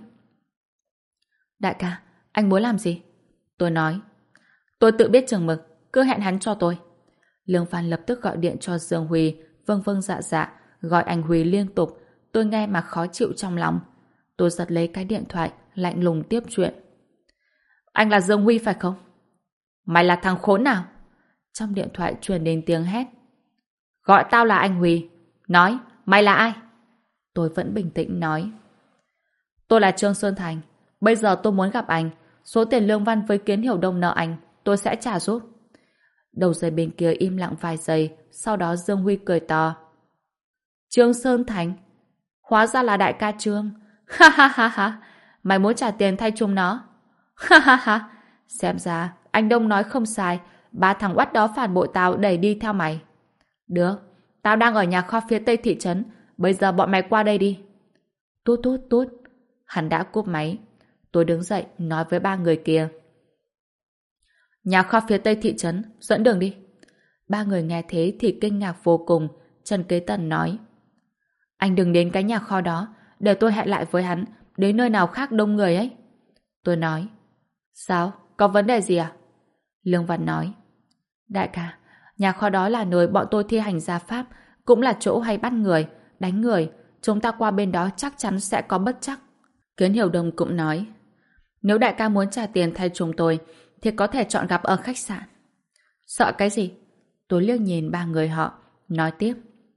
đại ca, anh muốn làm gì? Tôi nói, tôi tự biết chừng mực, cứ hẹn hắn cho tôi. Lương Phan lập tức gọi điện cho Dương Huy, vâng vâng dạ dạ, gọi anh Huy liên tục. Tôi nghe mà khó chịu trong lòng. Tôi giật lấy cái điện thoại, lạnh lùng tiếp chuyện. Anh là Dương Huy phải không? Mày là thằng khốn nào? Trong điện thoại truyền đến tiếng hét. Gọi tao là anh Huy. Nói, mày là ai? Tôi vẫn bình tĩnh nói. Tôi là Trương Sơn Thành. Bây giờ tôi muốn gặp anh. Số tiền Lương Văn với Kiến Hiểu Đông nợ anh, tôi sẽ trả giúp. Đầu dây bên kia im lặng vài giây, sau đó Dương Huy cười to. Trương Sơn Thành? Hóa ra là đại ca Trương. Ha ha ha ha. Mày muốn trả tiền thay chúng nó? Ha ha ha. Xem ra anh Đông nói không sai, 3 thằng oắt đó phản bội tao đẩy đi theo mày. Được, tao đang ở nhà kho phía tây thị trấn, bây giờ bọn mày qua đây đi. Tút tút tút. Hắn đã cúp máy. Tôi đứng dậy nói với 3 người kia. Nhà kho phía tây thị trấn, dẫn đường đi. 3 người nghe thế thì kinh ngạc vô cùng. Trần Kế Tần nói, anh đừng đến cái nhà kho đó, để tôi hẹn lại với hắn, đến nơi nào khác đông người ấy. Tôi nói, sao? Có vấn đề gì à? Lương Văn nói, đại ca, nhà kho đó là nơi bọn tôi thi hành gia pháp, cũng là chỗ hay bắt người, đánh người. Chúng ta qua bên đó chắc chắn sẽ có bất trắc. Kiến Hiểu Đông cũng nói, nếu đại ca muốn trả tiền thay chúng tôi thì có thể chọn gặp ở khách sạn. Sợ cái gì? Tôi liếc nhìn 3 người họ, nói tiếp.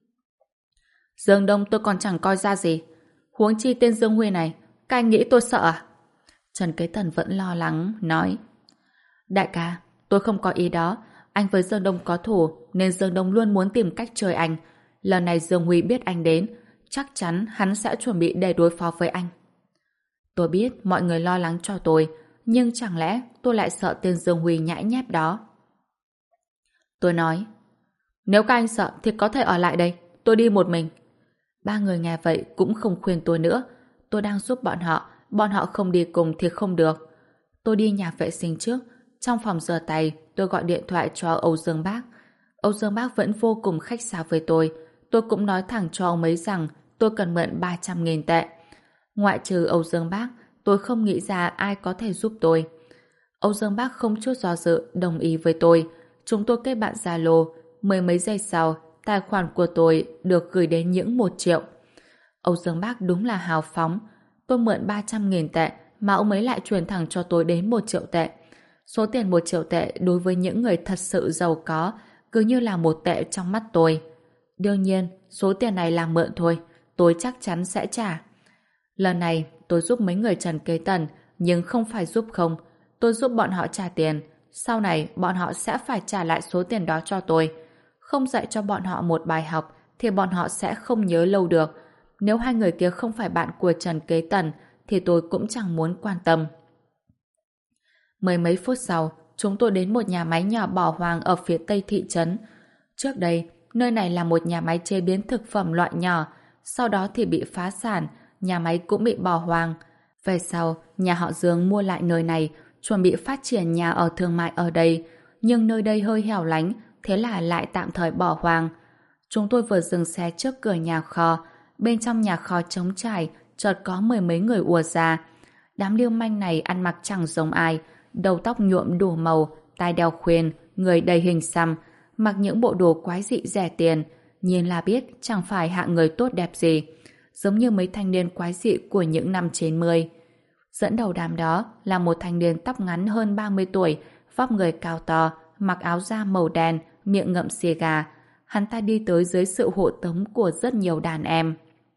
Dương Đông tôi còn chẳng coi ra gì, huống chi tên Dương Huy này, các anh nghĩ tôi sợ à? Trần Kế Tần vẫn lo lắng, nói, đại ca, tôi không có ý đó. Anh với Dương Đông có thù nên Dương Đông luôn muốn tìm cách chơi anh. Lần này Dương Huy biết anh đến, chắc chắn hắn sẽ chuẩn bị để đối phó với anh. Tôi biết mọi người lo lắng cho tôi, nhưng chẳng lẽ tôi lại sợ tên Dương Huy nhãi nhép đó? Tôi nói, nếu các anh sợ thì có thể ở lại đây, tôi đi một mình. 3 người nghe vậy cũng không khuyên tôi nữa. Tôi đang giúp bọn họ không đi cùng thì không được. Tôi đi nhà vệ sinh trước, trong phòng rửa tay tôi gọi điện thoại cho Âu Dương Bác. Âu Dương Bác vẫn vô cùng khách sáo với tôi cũng nói thẳng cho ông ấy rằng tôi cần mượn 300.000 tệ. Ngoại trừ Âu Dương Bác tôi không nghĩ ra ai có thể giúp tôi. Âu Dương Bác không chút do dự đồng ý với tôi. Chúng tôi kết bạn Zalo. Mười mấy giây sau, tài khoản của tôi được gửi đến những 1 triệu. Âu Dương Bác đúng là hào phóng. Tôi mượn 300.000 tệ mà ông ấy lại chuyển thẳng cho tôi đến 1 triệu tệ. Số tiền 1 triệu tệ đối với những người thật sự giàu có cứ như là 1 tệ trong mắt tôi. Đương nhiên, số tiền này là mượn thôi. Tôi chắc chắn sẽ trả. Lần này, tôi giúp mấy người Trần Kế Tần, nhưng không phải giúp không. Tôi giúp bọn họ trả tiền. Sau này, bọn họ sẽ phải trả lại số tiền đó cho tôi. Không dạy cho bọn họ một bài học, thì bọn họ sẽ không nhớ lâu được. Nếu hai người kia không phải bạn của Trần Kế Tần, thì tôi cũng chẳng muốn quan tâm. Mười mấy phút sau, chúng tôi đến một nhà máy nhỏ bỏ hoang ở phía tây thị trấn. Trước đây, nơi này là một nhà máy chế biến thực phẩm loại nhỏ, sau đó thì bị phá sản, nhà máy cũng bị bỏ hoang. Về sau, nhà họ Dương mua lại nơi này, chuẩn bị phát triển nhà ở thương mại ở đây, nhưng nơi đây hơi hẻo lánh, thế là lại tạm thời bỏ hoang. Chúng tôi vừa dừng xe trước cửa nhà kho, bên trong nhà kho trống trải, chợt có mười mấy người ùa ra. Đám lưu manh này ăn mặc chẳng giống ai, đầu tóc nhuộm đủ màu, tai đeo khuyên, người đầy hình xăm, mặc những bộ đồ quái dị rẻ tiền, nhìn là biết chẳng phải hạng người tốt đẹp gì, giống như mấy thanh niên quái dị của những năm 90. Dẫn đầu đám đó là một thanh niên tóc ngắn hơn 30 tuổi, vóc người cao to, mặc áo da màu đen, miệng ngậm xì gà. Hắn ta đi tới dưới sự hộ tống của rất nhiều đàn em.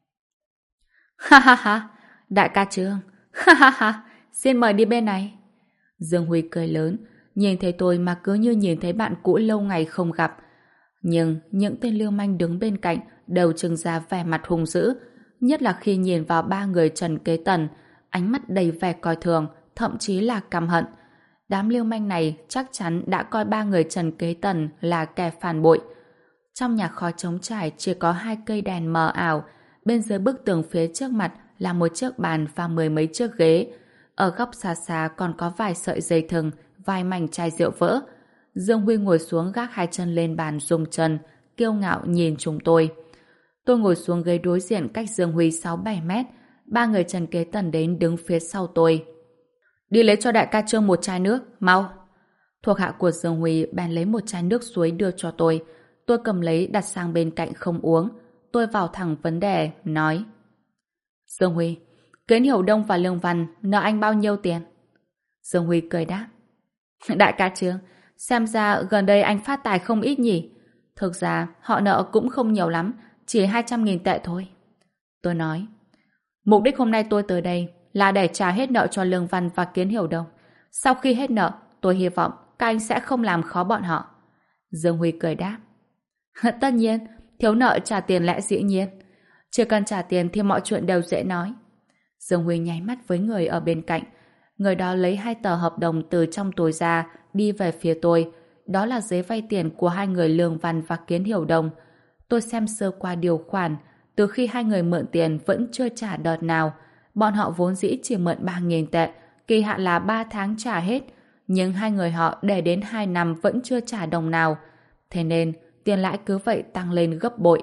Ha ha ha, đại ca Trương, ha ha ha, xin mời đi bên này. Dương Huy cười lớn, nhìn thấy tôi mà cứ như nhìn thấy bạn cũ lâu ngày không gặp. Nhưng những tên lưu manh đứng bên cạnh đều trưng ra vẻ mặt hung dữ, nhất là khi nhìn vào ba người Trần Kế Tần, ánh mắt đầy vẻ coi thường, thậm chí là căm hận. Đám lưu manh này chắc chắn đã coi ba người Trần Kế Tần là kẻ phản bội. Trong nhà kho trống trải chỉ có 2 cây đèn mờ ảo, bên dưới bức tường phía trước mặt là một chiếc bàn và mười mấy chiếc ghế. Ở góc xa xa còn có vài sợi dây thừng, vài mảnh chai rượu vỡ. Dương Huy ngồi xuống gác 2 chân lên bàn rung chân, kiêu ngạo nhìn chúng tôi. Tôi ngồi xuống ghế đối diện cách Dương Huy 6-7 mét. Ba người Trần Kế Tần đến đứng phía sau tôi. Đi lấy cho đại ca Trương một chai nước, mau. Thuộc hạ của Dương Huy bèn lấy một chai nước suối đưa cho tôi. Tôi cầm lấy đặt sang bên cạnh không uống. Tôi vào thẳng vấn đề, nói: Dương Huy, Kiến Hiểu Đông và Lương Văn nợ anh bao nhiêu tiền? Dương Huy cười đáp: Đại ca Trương, xem ra gần đây anh phát tài không ít nhỉ? Thực ra họ nợ cũng không nhiều lắm, chỉ 200.000 tệ thôi. Tôi nói: Mục đích hôm nay tôi tới đây là để trả hết nợ cho Lương Văn và Kiến Hiểu Đông. Sau khi hết nợ, tôi hy vọng các anh sẽ không làm khó bọn họ. Dương Huy cười đáp: Tất nhiên, thiếu nợ trả tiền lẽ dĩ nhiên. Chỉ cần trả tiền thì mọi chuyện đều dễ nói. Dương Huy nháy mắt với người ở bên cạnh. Người đó lấy 2 tờ hợp đồng từ trong túi ra, đi về phía tôi. Đó là giấy vay tiền của 2 người Lương Văn và Kiến Hiểu Đông. Tôi xem sơ qua điều khoản. Từ khi 2 người mượn tiền vẫn chưa trả đợt nào. Bọn họ vốn dĩ chỉ mượn 3.000 tệ, kỳ hạn là 3 tháng trả hết. Nhưng 2 người họ để đến 2 năm vẫn chưa trả đồng nào. Thế nên, tiền lãi cứ vậy tăng lên gấp bội.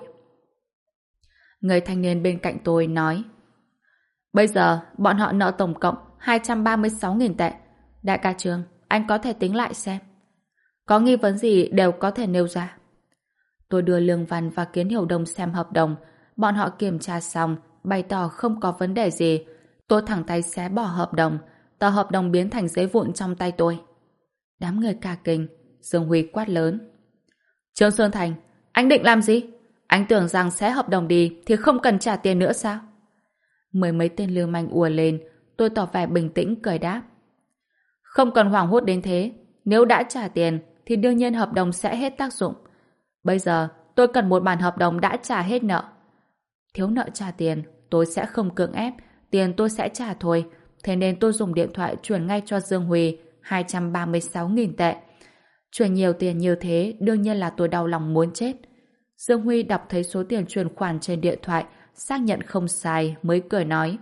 Người thanh niên bên cạnh tôi nói: Bây giờ, bọn họ nợ tổng cộng 236.000 tệ. Đại ca Trương, anh có thể tính lại xem. Có nghi vấn gì đều có thể nêu ra. Tôi đưa Lương Văn và Kiến Hiểu Đông xem hợp đồng. Bọn họ kiểm tra xong, bày tỏ không có vấn đề gì. Tôi thẳng tay xé bỏ hợp đồng. Tờ hợp đồng biến thành giấy vụn trong tay tôi. Đám người cả kinh. Dương Huy quát lớn: Trương Sơn Thành, anh định làm gì? Anh tưởng rằng xé hợp đồng đi thì không cần trả tiền nữa sao? Mười mấy tên lưu manh ùa lên. Tôi tỏ vẻ bình tĩnh cười đáp: Không cần hoảng hốt đến thế. Nếu đã trả tiền thì đương nhiên hợp đồng sẽ hết tác dụng. Bây giờ tôi cần một bản hợp đồng đã trả hết nợ. Thiếu nợ trả tiền, tôi sẽ không cưỡng ép, tiền tôi sẽ trả thôi. Thế nên tôi dùng điện thoại chuyển ngay cho Dương Huy 236.000 tệ. Chuyển nhiều tiền như thế đương nhiên là tôi đau lòng muốn chết. Dương Huy đọc thấy số tiền chuyển khoản trên điện thoại, xác nhận không sai mới cười nói: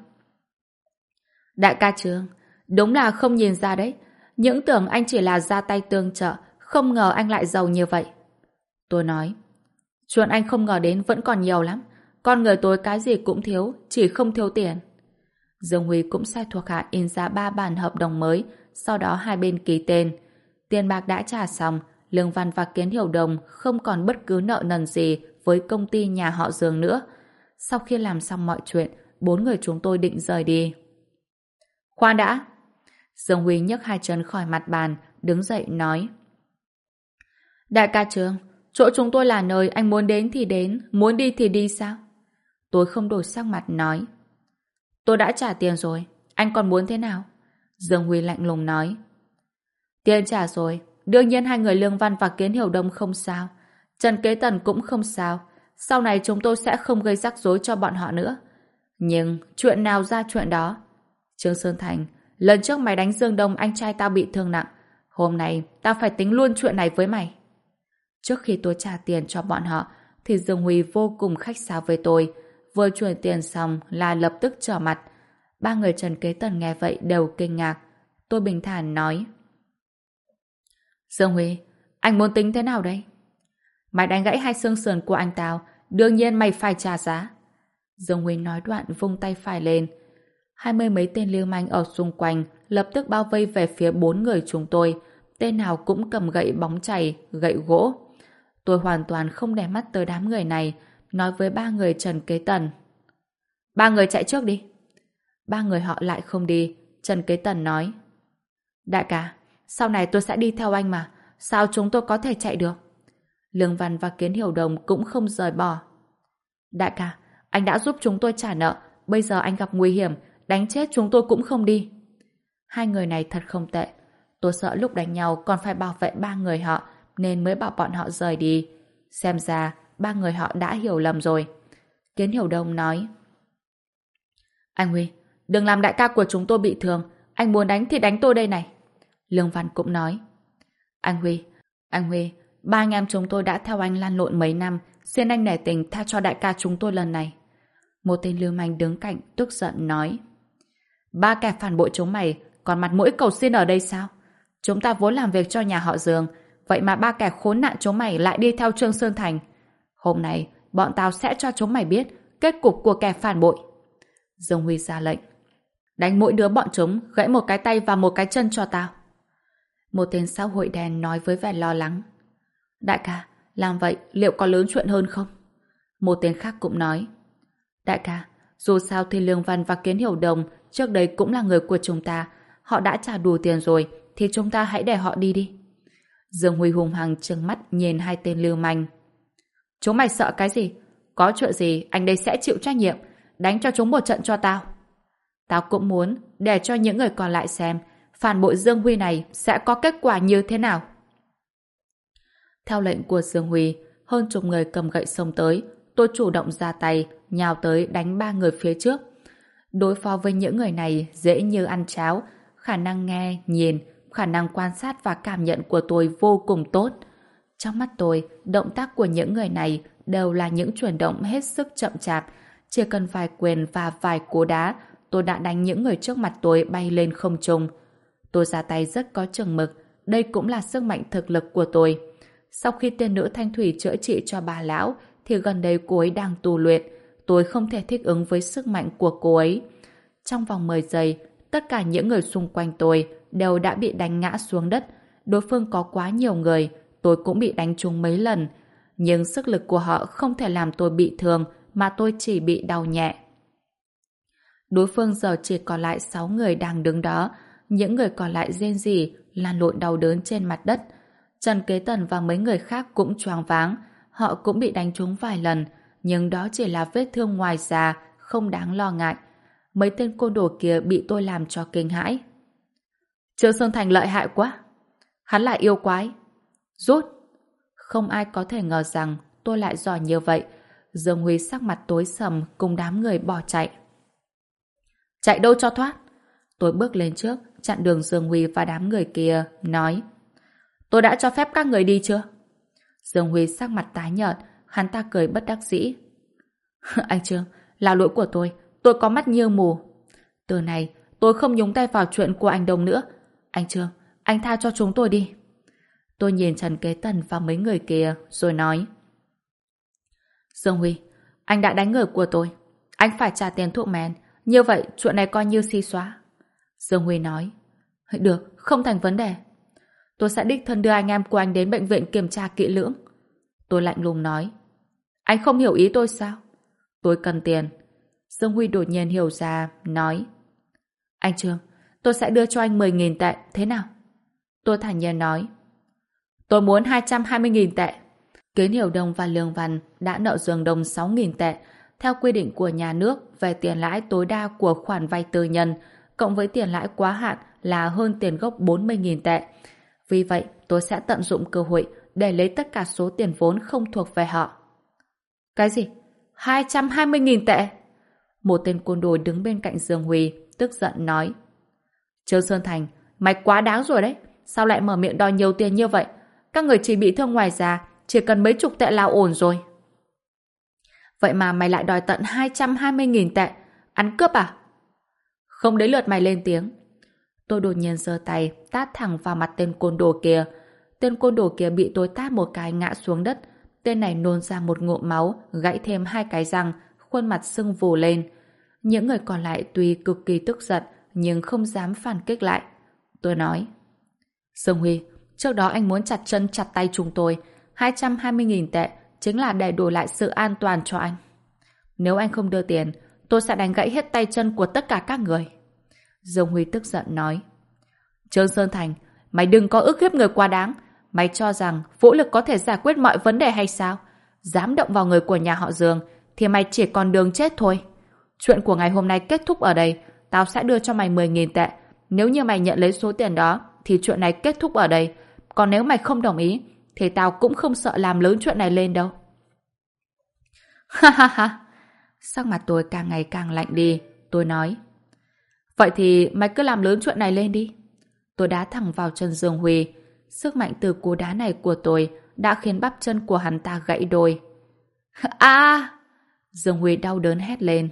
Đại ca Trương, đúng là không nhìn ra đấy. Những tưởng anh chỉ là ra tay tương trợ, không ngờ anh lại giàu như vậy. Tôi nói: Chuyện anh không ngờ đến vẫn còn nhiều lắm. Con người tôi cái gì cũng thiếu, chỉ không thiếu tiền. Dương Huy cũng sai thuộc hạ in ra 3 bản hợp đồng mới, sau đó hai bên ký tên. Tiền bạc đã trả xong, Lương Văn và Kiến Hiểu Đồng không còn bất cứ nợ nần gì với công ty nhà họ Dương nữa. Sau khi làm xong mọi chuyện, 4 người chúng tôi định rời đi. Khoan đã! Dương Huy nhấc hai chân khỏi mặt bàn, đứng dậy nói. Đại ca Trương, chỗ chúng tôi là nơi anh muốn đến thì đến, muốn đi thì đi sao? Tôi không đổi sắc mặt nói. Tôi đã trả tiền rồi, anh còn muốn thế nào? Dương Huy lạnh lùng nói. Tiền trả rồi, đương nhiên hai người Lương Văn và Kiến Hiểu Đông không sao. Trần Kế Tần cũng không sao. Sau này chúng tôi sẽ không gây rắc rối cho bọn họ nữa. Nhưng chuyện nào ra chuyện đó. Trương Sơn Thành, lần trước mày đánh Dương Đông anh trai tao bị thương nặng. Hôm nay tao phải tính luôn chuyện này với mày. Trước khi tôi trả tiền cho bọn họ thì Dương Huy vô cùng khách sáo với tôi. Vừa chuyển tiền xong là lập tức trở mặt. Ba người Trần Kế Tần nghe vậy đều kinh ngạc. Tôi bình thản nói. Dương Huy, anh muốn tính thế nào đây? Mày đánh gãy hai xương sườn của anh tao, đương nhiên mày phải trả giá. Dương Huy nói đoạn vung tay phải lên. 20 mấy tên lưu manh ở xung quanh lập tức bao vây về phía 4 người chúng tôi. Tên nào cũng cầm gậy bóng chày, gậy gỗ. Tôi hoàn toàn không để mắt tới đám người này, nói với ba người Trần Kế Tần. Ba người chạy trước đi. Ba người họ lại không đi. Trần Kế Tần nói. Đại ca, sau này tôi sẽ đi theo anh mà. Sao chúng tôi có thể chạy được? Lương Văn và Kiến Hiểu Đồng cũng không rời bỏ. Đại ca, anh đã giúp chúng tôi trả nợ. Bây giờ anh gặp nguy hiểm, đánh chết chúng tôi cũng không đi. Hai người này thật không tệ. Tôi sợ lúc đánh nhau còn phải bảo vệ ba người họ, nên mới bảo bọn họ rời đi. Xem ra ba người họ đã hiểu lầm rồi. Kiến Hiểu Đông nói. Anh Huy, đừng làm đại ca của chúng tôi bị thương. Anh muốn đánh thì đánh tôi đây này. Lương Văn cũng nói. Anh Huy, ba anh em chúng tôi đã theo anh lăn lộn mấy năm, xin anh nể tình tha cho đại ca chúng tôi lần này. Một tên lưu manh đứng cạnh tức giận nói. Ba kẻ phản bội chúng mày còn mặt mũi cầu xin ở đây sao? Chúng ta vốn làm việc cho nhà họ Dương, vậy mà ba kẻ khốn nạn chúng mày lại đi theo Trương Sơn Thành. Hôm nay bọn tao sẽ cho chúng mày biết kết cục của kẻ phản bội. Dương Huy ra lệnh. Đánh mỗi đứa bọn chúng gãy một cái tay và một cái chân cho tao. Một tên xã hội đen nói với vẻ lo lắng. Đại ca, làm vậy liệu có lớn chuyện hơn không? Một tên khác cũng nói. Đại ca, dù sao thì Lương Văn và Kiến Hiểu Đồng trước đây cũng là người của chúng ta. Họ đã trả đủ tiền rồi thì chúng ta hãy để họ đi đi. Dương Huy hùng hăng trừng mắt nhìn hai tên lưu manh. Chúng mày sợ cái gì? Có chuyện gì anh đây sẽ chịu trách nhiệm. Đánh cho chúng một trận cho tao. Tao cũng muốn để cho những người còn lại xem phản bội Dương Huy này sẽ có kết quả như thế nào. Theo lệnh của Dương Huy, hơn chục người cầm gậy xông tới. Tôi chủ động ra tay, nhào tới đánh ba người phía trước. Đối phó với những người này dễ như ăn cháo. Khả năng nghe, nhìn, khả năng quan sát và cảm nhận của tôi vô cùng tốt. Trong mắt tôi, động tác của những người này đều là những chuyển động hết sức chậm chạp. Chỉ cần vài quyền và vài cú đá, tôi đã đánh những người trước mặt tôi bay lên không trung. Tôi ra tay rất có chừng mực, đây cũng là sức mạnh thực lực của tôi. Sau khi tiên nữ Thanh Thủy chữa trị cho bà lão, thì gần đây cô ấy đang tu luyện. Tôi không thể thích ứng với sức mạnh của cô ấy. Trong vòng 10 giây, tất cả những người xung quanh tôi đều đã bị đánh ngã xuống đất. Đối phương có quá nhiều người, tôi cũng bị đánh trúng mấy lần. Nhưng sức lực của họ không thể làm tôi bị thương, mà tôi chỉ bị đau nhẹ. Đối phương giờ chỉ còn lại 6 người đang đứng đó. Những người còn lại rên rỉ, lăn lộn đau đớn trên mặt đất. Trần Kế Tần và mấy người khác cũng choáng váng. Họ cũng bị đánh trúng vài lần, nhưng đó chỉ là vết thương ngoài da, không đáng lo ngại. Mấy tên côn đồ kia bị tôi làm cho kinh hãi. Trương Sơn Thành lợi hại quá. Hắn lại yêu quái. Rút. Không ai có thể ngờ rằng tôi lại giỏi như vậy. Dương Huy sắc mặt tối sầm cùng đám người bỏ chạy. Chạy đâu cho thoát. Tôi bước lên trước, chặn đường Dương Huy và đám người kia, nói. Tôi đã cho phép các người đi chưa? Dương Huy sắc mặt tái nhợt, hắn ta cười bất đắc dĩ. Anh Trương, là lỗi của tôi có mắt như mù. Từ này, tôi không nhúng tay vào chuyện của anh Đông nữa. Anh Trương, anh tha cho chúng tôi đi. Tôi nhìn Trần Kế Tần và mấy người kia, rồi nói. Dương Huy, anh đã đánh người của tôi. Anh phải trả tiền thuốc men, Như vậy, chuyện này coi như xí xóa. Dương Huy nói. Được, không thành vấn đề. Tôi sẽ đích thân đưa anh em của anh đến bệnh viện kiểm tra kỹ lưỡng. Tôi lạnh lùng nói. Anh không hiểu ý tôi sao? Tôi cần tiền. Dương Huy đột nhiên hiểu ra, nói. Anh Trương, tôi sẽ đưa cho anh 10.000 tệ, thế nào? Tôi thản nhiên nói. Tôi muốn 220.000 tệ. Kiến Hiểu Đông và Lương Văn đã nợ Dương Đông 6.000 tệ, theo quy định của nhà nước về tiền lãi tối đa của khoản vay tư nhân, cộng với tiền lãi quá hạn là hơn tiền gốc 40.000 tệ. Vì vậy, tôi sẽ tận dụng cơ hội để lấy tất cả số tiền vốn không thuộc về họ. Cái gì? 220.000 tệ? Một tên côn đồ đứng bên cạnh Dương Huy, tức giận nói. Trương Sơn Thành, mày quá đáng rồi đấy. Sao lại mở miệng đòi nhiều tiền như vậy? Các người chỉ bị thương ngoài da, chỉ cần mấy chục tệ là ổn rồi. Vậy mà mày lại đòi tận 220.000 tệ. Ăn cướp à? Không đến lượt mày lên tiếng. Tôi đột nhiên giơ tay, tát thẳng vào mặt tên côn đồ kia. Tên côn đồ kia bị tôi tát một cái ngã xuống đất. Tên này nôn ra một ngụm máu, gãy thêm 2 cái răng, khuôn mặt sưng vù lên. Những người còn lại tuy cực kỳ tức giận, nhưng không dám phản kích lại. Tôi nói. Dương Huy, trước đó anh muốn chặt chân chặt tay chúng tôi. 220.000 tệ chính là để đổi lại sự an toàn cho anh. Nếu anh không đưa tiền, tôi sẽ đánh gãy hết tay chân của tất cả các người. Dương Huy tức giận nói. Trương Sơn Thành, mày đừng có ức hiếp người quá đáng. Mày cho rằng vũ lực có thể giải quyết mọi vấn đề hay sao? Dám động vào người của nhà họ Dương thì mày chỉ còn đường chết thôi. Chuyện của ngày hôm nay kết thúc ở đây. Tao sẽ đưa cho mày 10.000 tệ. Nếu như mày nhận lấy số tiền đó thì chuyện này kết thúc ở đây. Còn nếu mày không đồng ý thì tao cũng không sợ làm lớn chuyện này lên đâu. Ha ha ha. Sắc mặt tôi càng ngày càng lạnh đi. Tôi nói. Vậy thì mày cứ làm lớn chuyện này lên đi. Tôi đá thẳng vào chân Dương Huy. Sức mạnh từ cú đá này của tôi đã khiến bắp chân của hắn ta gãy đôi. À! Dương Huy đau đớn hét lên.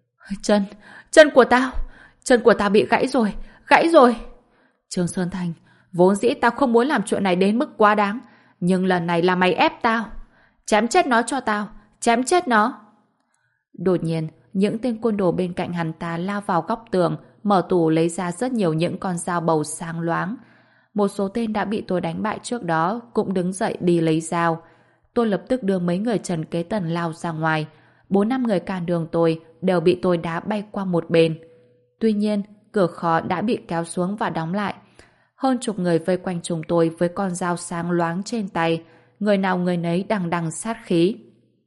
Chân của tao bị gãy rồi. Trương Sơn Thành, vốn dĩ tao không muốn làm chuyện này đến mức quá đáng, nhưng lần này là mày ép tao. Chém chết nó cho tao, chém chết nó. Đột nhiên, những tên côn đồ bên cạnh hắn ta lao vào góc tường, mở tủ lấy ra rất nhiều những con dao bầu sáng loáng. Một số tên đã bị tôi đánh bại trước đó cũng đứng dậy đi lấy dao. Tôi lập tức đưa mấy người Trần Kế Tần lao ra ngoài. 4-5 người cản đường tôi đều bị tôi đá bay qua một bên. Tuy nhiên, cửa kho đã bị kéo xuống và đóng lại. Hơn chục người vây quanh chúng tôi với con dao sáng loáng trên tay, người nào người nấy đằng đằng sát khí.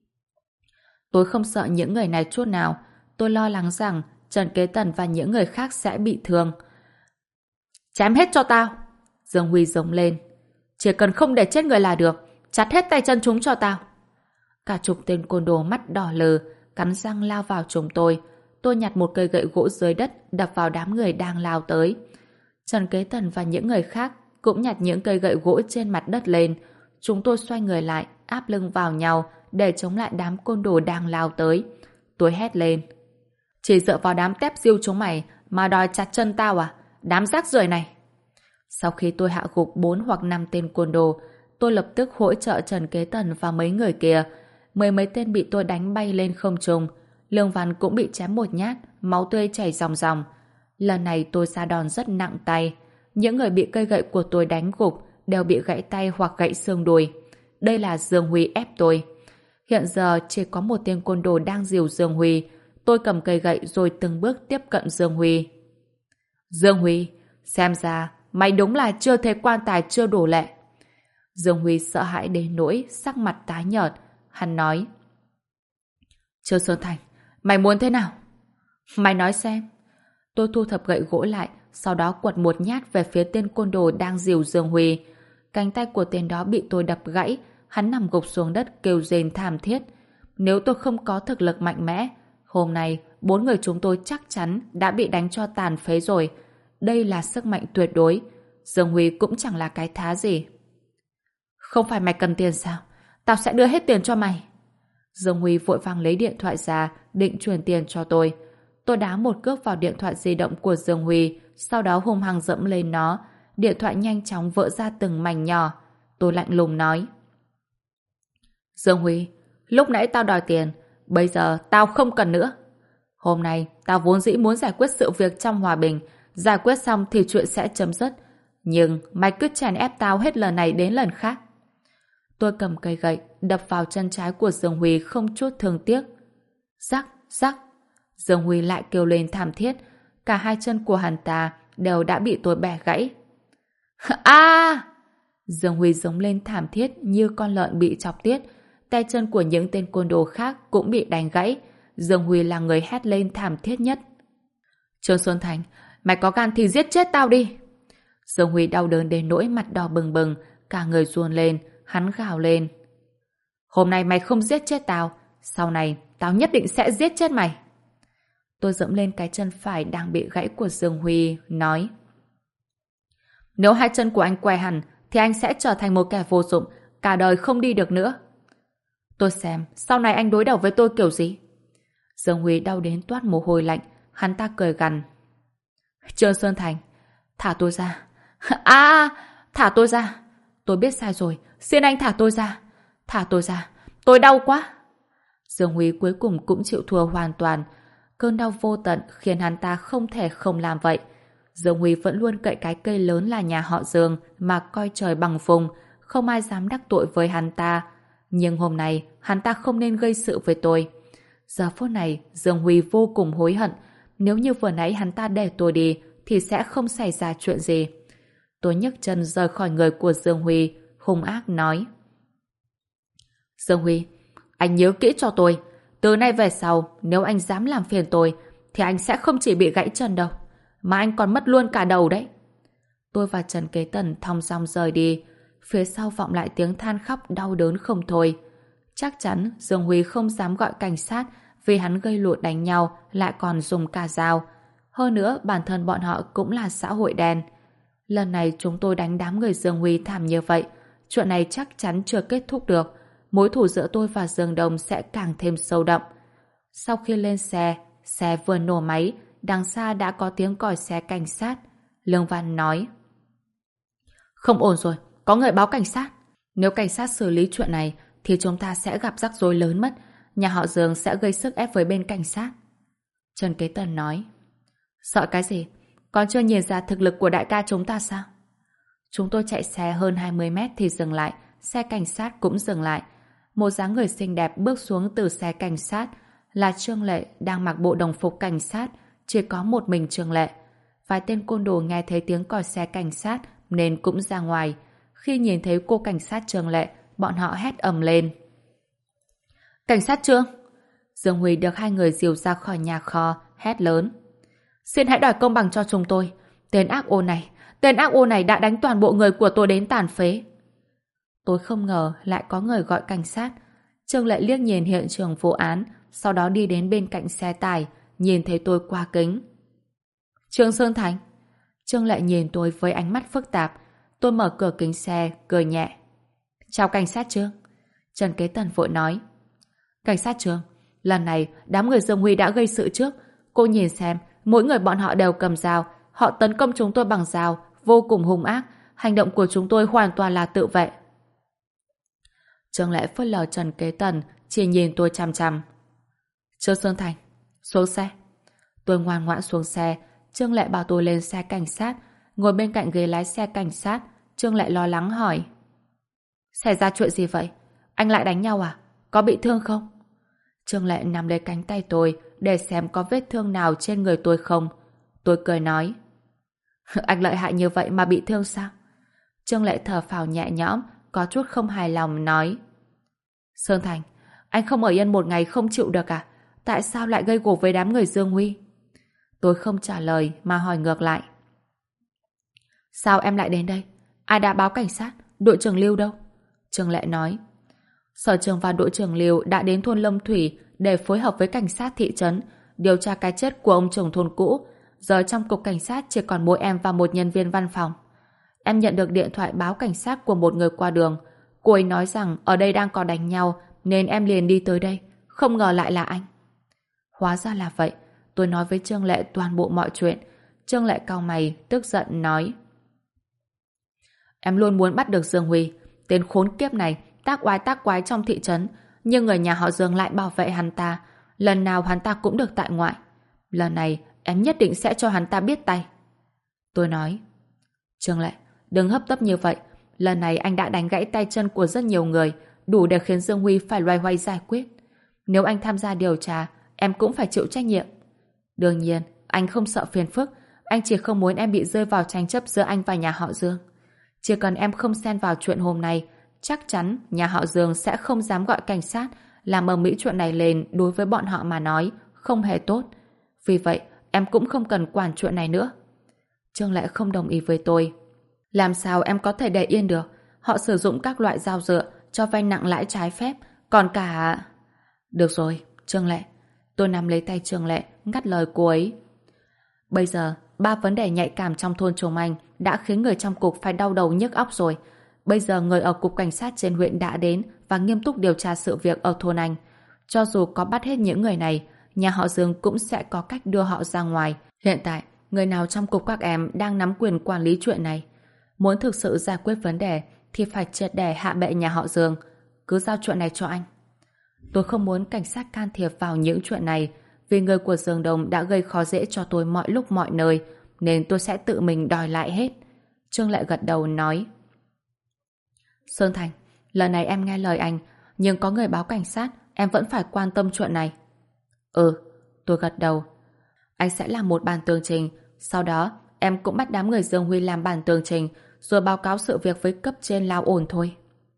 Tôi không sợ những người này chút nào. Tôi lo lắng rằng Trần Kế Tần và những người khác sẽ bị thương. Chém hết cho tao! Dương Huy giống lên. Chỉ cần không để chết người là được. Chặt hết tay chân chúng cho tao. Cả chục tên côn đồ mắt đỏ lờ, cắn răng lao vào chúng tôi. Tôi nhặt một cây gậy gỗ dưới đất đập vào đám người đang lao tới. Trần Kế Tần và những người khác cũng nhặt những cây gậy gỗ trên mặt đất lên. Chúng tôi xoay người lại, áp lưng vào nhau để chống lại đám côn đồ đang lao tới. Tôi hét lên. Chỉ dựa vào đám tép diêu chúng mày mà đòi chặt chân tao à? Đám rác rưởi này! Sau khi tôi hạ gục 4 hoặc 5 tên côn đồ, tôi lập tức hỗ trợ Trần Kế Tần và mấy người kia. Mười mấy tên bị tôi đánh bay lên không trung. Lương Văn cũng bị chém một nhát, máu tươi chảy ròng ròng. Lần này tôi ra đòn rất nặng tay. Những người bị cây gậy của tôi đánh gục đều bị gãy tay hoặc gãy xương đùi. Đây là Dương Huy ép tôi. Hiện giờ chỉ có một tên côn đồ đang dìu Dương Huy. Tôi cầm cây gậy rồi từng bước tiếp cận Dương Huy. Dương Huy, xem ra mày đúng là chưa thấy quan tài chưa đổ lệ. Dương Huy sợ hãi đến nỗi sắc mặt tái nhợt. Hắn nói. Trương Sơn Thành, mày muốn thế nào? Mày nói xem. Tôi thu thập gậy gỗ lại, sau đó quật một nhát về phía tên côn đồ đang dìu Dương Huy. Cánh tay của tên đó bị tôi đập gãy, hắn nằm gục xuống đất kêu rên thảm thiết. Nếu tôi không có thực lực mạnh mẽ, hôm nay 4 người chúng tôi chắc chắn đã bị đánh cho tàn phế rồi. Đây là sức mạnh tuyệt đối. Dương Huy cũng chẳng là cái thá gì. Không phải mày cần tiền sao? Tao sẽ đưa hết tiền cho mày. Dương Huy vội vàng lấy điện thoại ra định chuyển tiền cho tôi. Tôi đá một cước vào điện thoại di động của Dương Huy, sau đó hung hăng dẫm lên nó. Điện thoại nhanh chóng vỡ ra từng mảnh nhỏ. Tôi lạnh lùng nói. Dương Huy, lúc nãy tao đòi tiền, bây giờ tao không cần nữa. Hôm nay, tao vốn dĩ muốn giải quyết sự việc trong hòa bình, giải quyết xong thì chuyện sẽ chấm dứt. Nhưng mày cứ chèn ép tao hết lần này đến lần khác. Tôi cầm cây gậy, đập vào chân trái của Dương Huy không chút thương tiếc. Rắc, rắc. Dương Huy lại kêu lên thảm thiết. Cả hai chân của hắn ta đều đã bị tôi bẻ gãy. A! Dương Huy giống lên thảm thiết như con lợn bị chọc tiết. Tay chân của những tên côn đồ khác cũng bị đánh gãy. Dương Huy là người hét lên thảm thiết nhất. Trương Xuân Thành, mày có gan thì giết chết tao đi. Dương Huy đau đớn đến nỗi mặt đỏ bừng bừng, cả người run lên, hắn gào lên. Hôm nay mày không giết chết tao, sau này tao nhất định sẽ giết chết mày. Tôi dẫm lên cái chân phải đang bị gãy của Dương Huy, nói. Nếu hai chân của anh què hẳn, thì anh sẽ trở thành một kẻ vô dụng, cả đời không đi được nữa. Tôi xem, sau này anh đối đầu với tôi kiểu gì? Dương Huy đau đến toát mồ hôi lạnh, hắn ta cười gằn. Trương Sơn Thành, thả tôi ra. Thả tôi ra. Tôi biết sai rồi, xin anh thả tôi ra. Thả tôi ra, tôi đau quá. Dương Huy cuối cùng cũng chịu thua hoàn toàn. Cơn đau vô tận khiến hắn ta không thể không làm vậy. Dương Huy vẫn luôn cậy cái cây lớn là nhà họ Dương mà coi trời bằng vùng, không ai dám đắc tội với hắn ta. Nhưng hôm nay, hắn ta không nên gây sự với tôi. Giờ phút này, Dương Huy vô cùng hối hận. Nếu như vừa nãy hắn ta để tôi đi, thì sẽ không xảy ra chuyện gì. Tôi nhấc chân rời khỏi người của Dương Huy, hung ác nói. Dương Huy, anh nhớ kỹ cho tôi. Từ nay về sau, nếu anh dám làm phiền tôi, thì anh sẽ không chỉ bị gãy chân đâu, mà anh còn mất luôn cả đầu đấy. Tôi và Trần Kế Tần thong dong rời đi. Phía sau vọng lại tiếng than khóc đau đớn không thôi. Chắc chắn Dương Huy không dám gọi cảnh sát vì hắn gây lộn đánh nhau lại còn dùng cả dao. Hơn nữa bản thân bọn họ cũng là xã hội đen. Lần này chúng tôi đánh đám người Dương Huy thảm như vậy. Chuyện này chắc chắn chưa kết thúc được. Mối thù giữa tôi và Dương Đông sẽ càng thêm sâu đậm. Sau khi lên xe, xe vừa nổ máy, đằng xa đã có tiếng còi xe cảnh sát. Lương Văn nói. Không ổn rồi, có người báo cảnh sát. Nếu cảnh sát xử lý chuyện này thì chúng ta sẽ gặp rắc rối lớn mất. Nhà họ Dương sẽ gây sức ép với bên cảnh sát. Trần Kế Tần nói. Sợ cái gì? Còn chưa nhìn ra thực lực của đại ca chúng ta sao? Chúng tôi chạy xe hơn 20 mét thì dừng lại. Xe cảnh sát cũng dừng lại. Một dáng người xinh đẹp bước xuống từ xe cảnh sát. Là Trương Lệ đang mặc bộ đồng phục cảnh sát. Chỉ có một mình Trương Lệ. Vài tên côn đồ nghe thấy tiếng còi xe cảnh sát nên cũng ra ngoài. Khi nhìn thấy cô cảnh sát Trương Lệ, bọn họ hét ầm lên. Cảnh sát Trương! Dương Huy được hai người dìu ra khỏi nhà kho, hét lớn. Xin hãy đòi công bằng cho chúng tôi. Tên ác ôn này đã đánh toàn bộ người của tôi đến tàn phế. Tôi không ngờ lại có người gọi cảnh sát. Trương Lệ liếc nhìn hiện trường vụ án, sau đó đi đến bên cạnh xe tải, nhìn thấy tôi qua kính. Trương Sơn Thành! Trương Lệ nhìn tôi với ánh mắt phức tạp. Tôi mở cửa kính xe, cười nhẹ. Chào cảnh sát Trương. Trần Kế Tần vội nói. Cảnh sát Trương, lần này đám người Dương Huy đã gây sự trước. Cô nhìn xem, mỗi người bọn họ đều cầm dao. Họ tấn công chúng tôi bằng dao, vô cùng hung ác. Hành động của chúng tôi hoàn toàn là tự vệ. Trương Lệ phớt lờ Trần Kế Tần, chỉ nhìn tôi chằm chằm. Trương Sơn Thành, xuống xe. Tôi ngoan ngoãn xuống xe. Trương Lệ bảo tôi lên xe cảnh sát. Ngồi bên cạnh ghế lái xe cảnh sát, Trương Lệ lo lắng hỏi. Xảy ra chuyện gì vậy? Anh lại đánh nhau à? Có bị thương không? Trương Lệ nắm lấy cánh tay tôi để xem có vết thương nào trên người tôi không. Tôi cười nói. Anh lợi hại như vậy mà bị thương sao? Trương Lệ thở phào nhẹ nhõm, có chút không hài lòng nói. Sơn Thành, anh không ở yên một ngày không chịu được à? Tại sao lại gây gổ với đám người Dương Huy? Tôi không trả lời mà hỏi ngược lại. Sao em lại đến đây? Ai đã báo cảnh sát? Đội trưởng Lưu đâu? Trương Lệ nói. Sở trưởng và đội trưởng Lưu đã đến thôn Lâm Thủy để phối hợp với cảnh sát thị trấn điều tra cái chết của ông trưởng thôn cũ. Giờ trong cục cảnh sát chỉ còn mỗi em và một nhân viên văn phòng. Em nhận được điện thoại báo cảnh sát của một người qua đường. Cô ấy nói rằng ở đây đang có đánh nhau nên em liền đi tới đây. Không ngờ lại là anh. Hóa ra là vậy. Tôi nói với Trương Lệ toàn bộ mọi chuyện. Trương Lệ cau mày, tức giận nói. Em luôn muốn bắt được Dương Huy. Tên khốn kiếp này tác quái trong thị trấn, nhưng người nhà họ Dương lại bảo vệ hắn ta. Lần nào hắn ta cũng được tại ngoại. Lần này em nhất định sẽ cho hắn ta biết tay. Tôi nói, Trương Lệ, đừng hấp tấp như vậy. Lần này anh đã đánh gãy tay chân của rất nhiều người, đủ để khiến Dương Huy phải loay hoay giải quyết. Nếu anh tham gia điều tra, em cũng phải chịu trách nhiệm. Đương nhiên, anh không sợ phiền phức, anh chỉ không muốn em bị rơi vào tranh chấp giữa anh và nhà họ Dương. Chỉ cần em không xen vào chuyện hôm nay, chắc chắn nhà họ Dương sẽ không dám gọi cảnh sát, làm ầm ĩ chuyện này lên. Đối với bọn họ mà nói không hề tốt. Vì vậy, em cũng không cần quản chuyện này nữa. Trương Lệ không đồng ý với tôi. Làm sao em có thể để yên được? Họ sử dụng các loại dao dựa, cho vay nặng lãi trái phép, còn cả... Được rồi, Trương Lệ. Tôi nắm lấy tay Trương Lệ, ngắt lời cô ấy. Bây giờ, 3 vấn đề nhạy cảm trong thôn Trùng Anh đã khiến người trong cục phải đau đầu nhức óc rồi. Bây giờ người ở cục cảnh sát trên huyện đã đến và nghiêm túc điều tra sự việc ở thôn Anh. Cho dù có bắt hết những người này, nhà họ Dương cũng sẽ có cách đưa họ ra ngoài. Hiện tại, người nào trong cục các em đang nắm quyền quản lý chuyện này? Muốn thực sự giải quyết vấn đề thì phải triệt để hạ bệ nhà họ Dương. Cứ giao chuyện này cho anh. Tôi không muốn cảnh sát can thiệp vào những chuyện này, vì người của Dương Đông đã gây khó dễ cho tôi mọi lúc mọi nơi, nên tôi sẽ tự mình đòi lại hết. Trương Lệ gật đầu nói, Sơn Thành, lần này em nghe lời anh, nhưng có người báo cảnh sát, em vẫn phải quan tâm chuyện này. Ừ, tôi gật đầu. Anh sẽ làm một bản tường trình, sau đó em cũng bắt đám người Dương Huy làm bản tường trình, rồi báo cáo sự việc với cấp trên lao ổn thôi.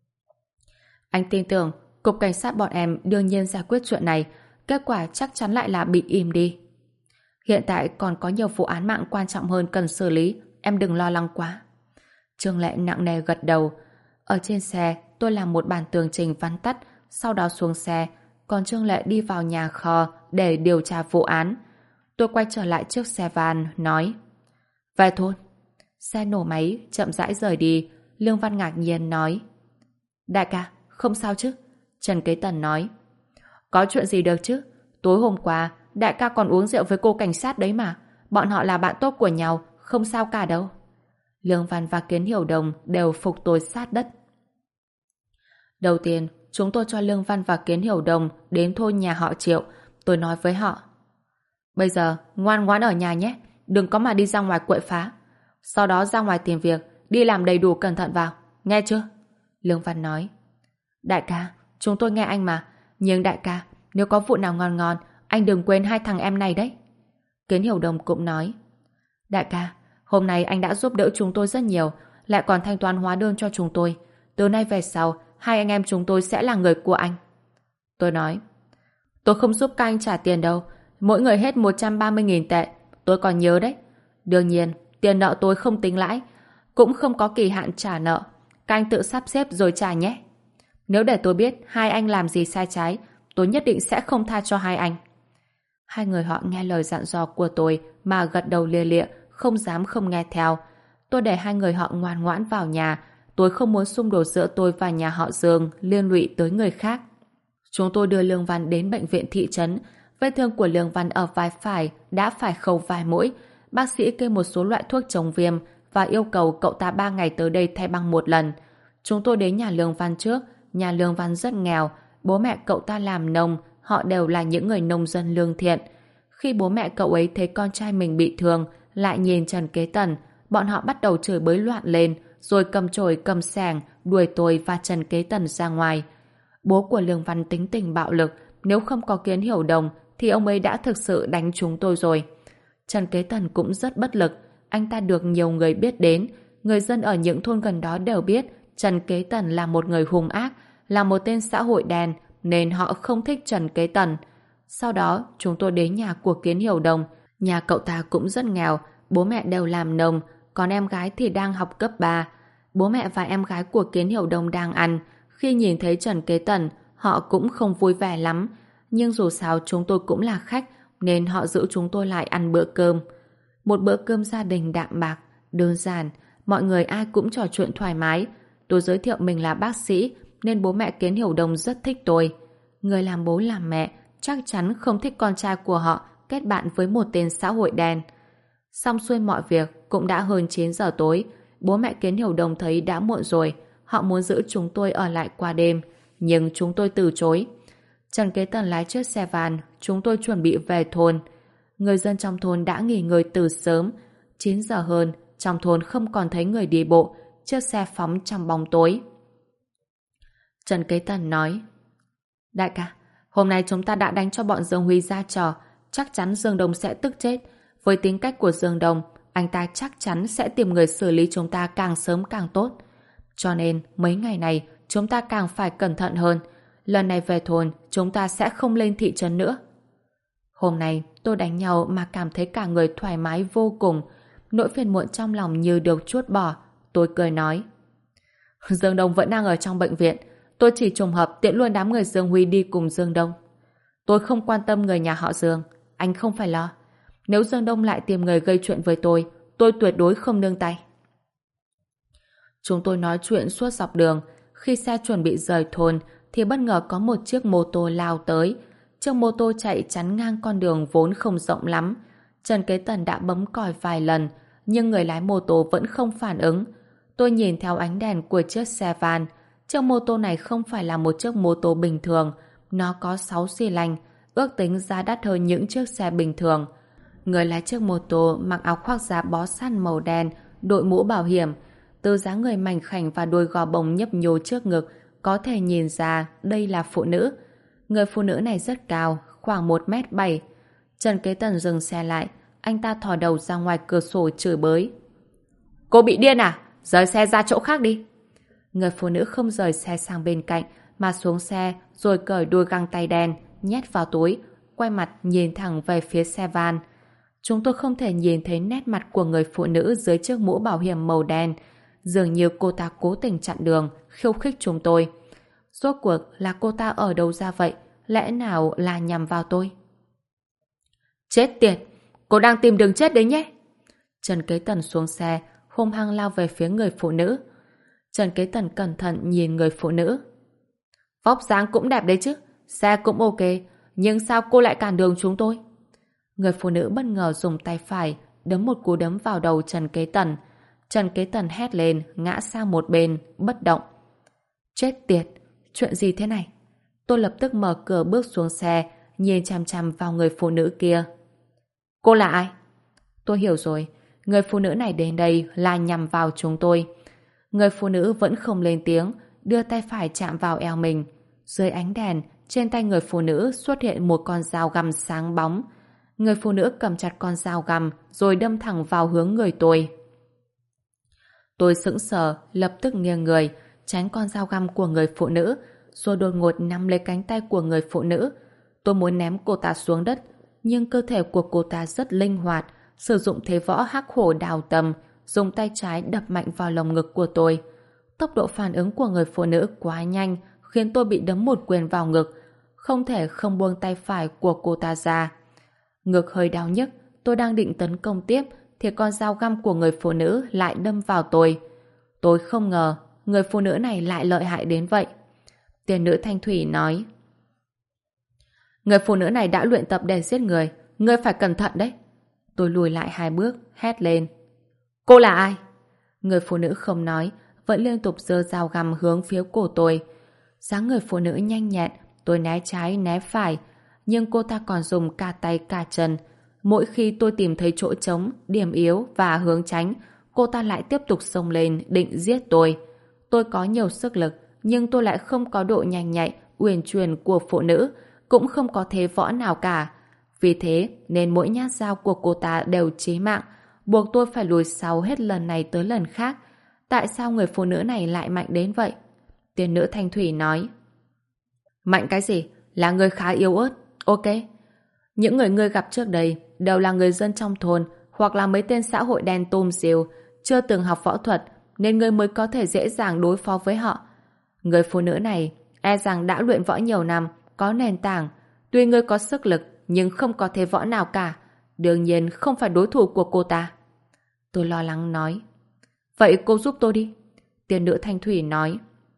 Anh tin tưởng cục cảnh sát bọn em đương nhiên giải quyết chuyện này, kết quả chắc chắn lại là bị im đi. Hiện tại còn có nhiều vụ án mạng quan trọng hơn cần xử lý, em đừng lo lắng quá. Trương Lệ nặng nề gật đầu. Ở trên xe, tôi làm một bản tường trình vắn tắt, sau đó xuống xe, còn Trương Lệ đi vào nhà kho để điều tra vụ án. Tôi quay trở lại chiếc xe van, nói, về thôn. Xe nổ máy, chậm rãi rời đi. Lương Văn ngạc nhiên nói, đại ca, không sao chứ? Trần Kế Tần nói, có chuyện gì được chứ? Tối hôm qua, đại ca còn uống rượu với cô cảnh sát đấy mà. Bọn họ là bạn tốt của nhau, không sao cả đâu. Lương Văn và Kiến Hiểu Đồng đều phục tôi sát đất. Đầu tiên, chúng tôi cho Lương Văn và Kiến Hiểu Đồng đến thôn nhà họ Triệu. Tôi nói với họ, bây giờ ngoan ngoãn ở nhà nhé, đừng có mà đi ra ngoài quậy phá. Sau đó ra ngoài tìm việc, đi làm đầy đủ cẩn thận vào, nghe chưa? Lương Văn nói, đại ca, chúng tôi nghe anh mà, nhưng đại ca, nếu có vụ nào ngon ngon, anh đừng quên 2 thằng em này đấy. Kiến Hiểu Đồng cũng nói, đại ca, hôm nay anh đã giúp đỡ chúng tôi rất nhiều, lại còn thanh toán hóa đơn cho chúng tôi. Từ nay về sau, 2 anh em chúng tôi sẽ là người của anh. Tôi nói, tôi không giúp các anh trả tiền đâu, mỗi người hết 130.000 tệ, tôi còn nhớ đấy. Đương nhiên, tiền nợ tôi không tính lãi, cũng không có kỳ hạn trả nợ. Các anh tự sắp xếp rồi trả nhé. Nếu để tôi biết 2 anh làm gì sai trái, tôi nhất định sẽ không tha cho 2 anh. 2 người họ nghe lời dặn dò của tôi mà gật đầu lia lịa, không dám không nghe theo. Tôi để 2 người họ ngoan ngoãn vào nhà. Tôi không muốn xung đột giữa tôi và nhà họ Dương liên lụy tới người khác. Chúng tôi đưa Lương Văn đến bệnh viện thị trấn. Vết thương của Lương Văn ở vai phải đã phải khâu vài mũi. Bác sĩ kê một số loại thuốc chống viêm và yêu cầu cậu ta 3 ngày tới đây thay băng 1 lần. Chúng tôi đến nhà Lương Văn trước. Nhà Lương Văn rất nghèo. Bố mẹ cậu ta làm nông, họ đều là những người nông dân lương thiện. Khi bố mẹ cậu ấy thấy con trai mình bị thương, lại nhìn Trần Kế Tần, bọn họ bắt đầu chửi bới loạn lên, rồi cầm chổi cầm xẻng đuổi tôi và Trần Kế Tần ra ngoài. Bố của Lương Văn tính tình bạo lực, nếu không có Kiến Hiểu Đồng thì ông ấy đã thực sự đánh chúng tôi rồi. Trần Kế Tần cũng rất bất lực, anh ta được nhiều người biết đến, người dân ở những thôn gần đó đều biết Trần Kế Tần là một người hung ác, là một tên xã hội đen, nên họ không thích Trần Kế Tần. Sau đó, chúng tôi đến nhà của Kiến Hiểu Đồng. Nhà cậu ta cũng rất nghèo, bố mẹ đều làm nông, còn em gái thì đang học cấp 3. Bố mẹ và em gái của Kiến Hiểu Đồng đang ăn. Khi nhìn thấy Trần Kế Tần, họ cũng không vui vẻ lắm. Nhưng dù sao chúng tôi cũng là khách, nên họ giữ chúng tôi lại ăn bữa cơm. Một bữa cơm gia đình đạm bạc, đơn giản, mọi người ai cũng trò chuyện thoải mái. Tôi giới thiệu mình là bác sĩ, nên bố mẹ Kiến Hiểu Đồng rất thích tôi. Người làm bố làm mẹ chắc chắn không thích con trai của họ kết bạn với một tên xã hội đen. Xong xuôi mọi việc, cũng đã hơn 9 giờ tối. Bố mẹ Kiến Hiểu Đồng thấy đã muộn rồi, họ muốn giữ chúng tôi ở lại qua đêm, nhưng chúng tôi từ chối. Trần Kế Tần lái chiếc xe van, chúng tôi chuẩn bị về thôn. Người dân trong thôn đã nghỉ ngơi từ sớm. 9 giờ hơn, trong thôn không còn thấy người đi bộ, chiếc xe phóng trong bóng tối. Trần Kế Tần nói: Đại ca, hôm nay chúng ta đã đánh cho bọn Dương Huy ra trò, chắc chắn Dương Đông sẽ tức chết. Với tính cách của Dương Đông, anh ta chắc chắn sẽ tìm người xử lý chúng ta càng sớm càng tốt. Cho nên, mấy ngày này, chúng ta càng phải cẩn thận hơn. Lần này về thôn, chúng ta sẽ không lên thị trấn nữa. Hôm nay, tôi đánh nhau mà cảm thấy cả người thoải mái vô cùng. Nỗi phiền muộn trong lòng như được trút bỏ. Tôi cười nói: Dương Đông vẫn đang ở trong bệnh viện. Tôi chỉ trùng hợp tiện luôn đám người Dương Huy đi cùng Dương Đông. Tôi không quan tâm người nhà họ Dương. Anh không phải lo. Nếu Dương Đông lại tìm người gây chuyện với tôi tuyệt đối không nương tay. Chúng tôi nói chuyện suốt dọc đường. Khi xe chuẩn bị rời thôn thì bất ngờ có một chiếc mô tô lao tới. Chiếc mô tô chạy chắn ngang con đường vốn không rộng lắm. Trần Kế Tần đã bấm còi vài lần, nhưng người lái mô tô vẫn không phản ứng. Tôi nhìn theo ánh đèn của chiếc xe van. Chiếc mô tô này không phải là một chiếc mô tô bình thường. Nó có 6 xi lanh, ước tính giá đắt hơn những chiếc xe bình thường. Người lái chiếc mô tô mặc áo khoác da bó sát màu đen, đội mũ bảo hiểm. Từ dáng người mảnh khảnh và đôi gò bồng nhấp nhô trước ngực, có thể nhìn ra đây là phụ nữ. Người phụ nữ này rất cao, khoảng 1m7. Trần Kế Tần dừng xe lại, anh ta thò đầu ra ngoài cửa sổ chửi bới: Cô bị điên à? Rời xe ra chỗ khác đi. Người phụ nữ không rời xe sang bên cạnh, mà xuống xe rồi cởi đôi găng tay đen, nhét vào túi, quay mặt nhìn thẳng về phía xe van. Chúng tôi không thể nhìn thấy nét mặt của người phụ nữ dưới chiếc mũ bảo hiểm màu đen. Dường như cô ta cố tình chặn đường, khiêu khích chúng tôi. Rốt cuộc là cô ta ở đâu ra vậy? Lẽ nào là nhằm vào tôi? Chết tiệt! Cô đang tìm đường chết đấy nhé! Trần Kế Tần xuống xe, hung hăng lao về phía người phụ nữ. Trần Kế Tần cẩn thận nhìn người phụ nữ. Vóc dáng cũng đẹp đấy chứ, xe cũng ok, nhưng sao cô lại cản đường chúng tôi? Người phụ nữ bất ngờ dùng tay phải đấm một cú đấm vào đầu Trần Kế Tần. Trần Kế Tần hét lên, ngã sang một bên, bất động. Chết tiệt! Chuyện gì thế này? Tôi lập tức mở cửa bước xuống xe, nhìn chằm chằm vào người phụ nữ kia. Cô là ai? Tôi hiểu rồi, người phụ nữ này đến đây là nhằm vào chúng tôi. Người phụ nữ vẫn không lên tiếng, đưa tay phải chạm vào eo mình. Dưới ánh đèn, trên tay người phụ nữ xuất hiện một con dao găm sáng bóng. Người phụ nữ cầm chặt con dao găm rồi đâm thẳng vào hướng người tôi. Tôi sững sờ, lập tức nghiêng người, tránh con dao găm của người phụ nữ, rồi đột ngột nắm lấy cánh tay của người phụ nữ. Tôi muốn ném cô ta xuống đất, nhưng cơ thể của cô ta rất linh hoạt, sử dụng thế võ hắc hổ đào tầm, dùng tay trái đập mạnh vào lồng ngực của tôi. Tốc độ phản ứng của người phụ nữ quá nhanh, khiến tôi bị đấm một quyền vào ngực, không thể không buông tay phải của cô ta ra. Ngực hơi đau nhức, tôi đang định tấn công tiếp, thì con dao găm của người phụ nữ lại đâm vào tôi. Tôi không ngờ người phụ nữ này lại lợi hại đến vậy. Tiền nữ Thanh Thủy nói: Người phụ nữ này đã luyện tập để giết người, ngươi phải cẩn thận đấy. Tôi lùi lại 2 bước, hét lên: Cô là ai? Người phụ nữ không nói, vẫn liên tục giơ dao găm hướng phía cổ tôi. Dáng người phụ nữ nhanh nhẹn, tôi né trái né phải, nhưng cô ta còn dùng cả tay cả chân. Mỗi khi tôi tìm thấy chỗ trống, điểm yếu và hướng tránh, cô ta lại tiếp tục xông lên định giết tôi. Tôi có nhiều sức lực, nhưng tôi lại không có độ nhanh nhạy, uyển chuyển của phụ nữ, cũng không có thế võ nào cả. Vì thế nên mỗi nhát dao của cô ta đều chí mạng, buộc tôi phải lùi sau hết lần này tới lần khác. Tại sao người phụ nữ này lại mạnh đến vậy? Tiên nữ Thanh Thủy nói: Mạnh cái gì? Là người khá yếu ớt. Ok. Những người ngươi gặp trước đây đều là người dân trong thôn hoặc là mấy tên xã hội đen tôm xìu, chưa từng học võ thuật, nên ngươi mới có thể dễ dàng đối phó với họ. Người phụ nữ này e rằng đã luyện võ nhiều năm, có nền tảng. Tuy ngươi có sức lực, nhưng không có thế võ nào cả. Đương nhiên không phải đối thủ của cô ta. Tôi lo lắng nói: Vậy cô giúp tôi đi. Tiên nữ Thanh Thủy nói: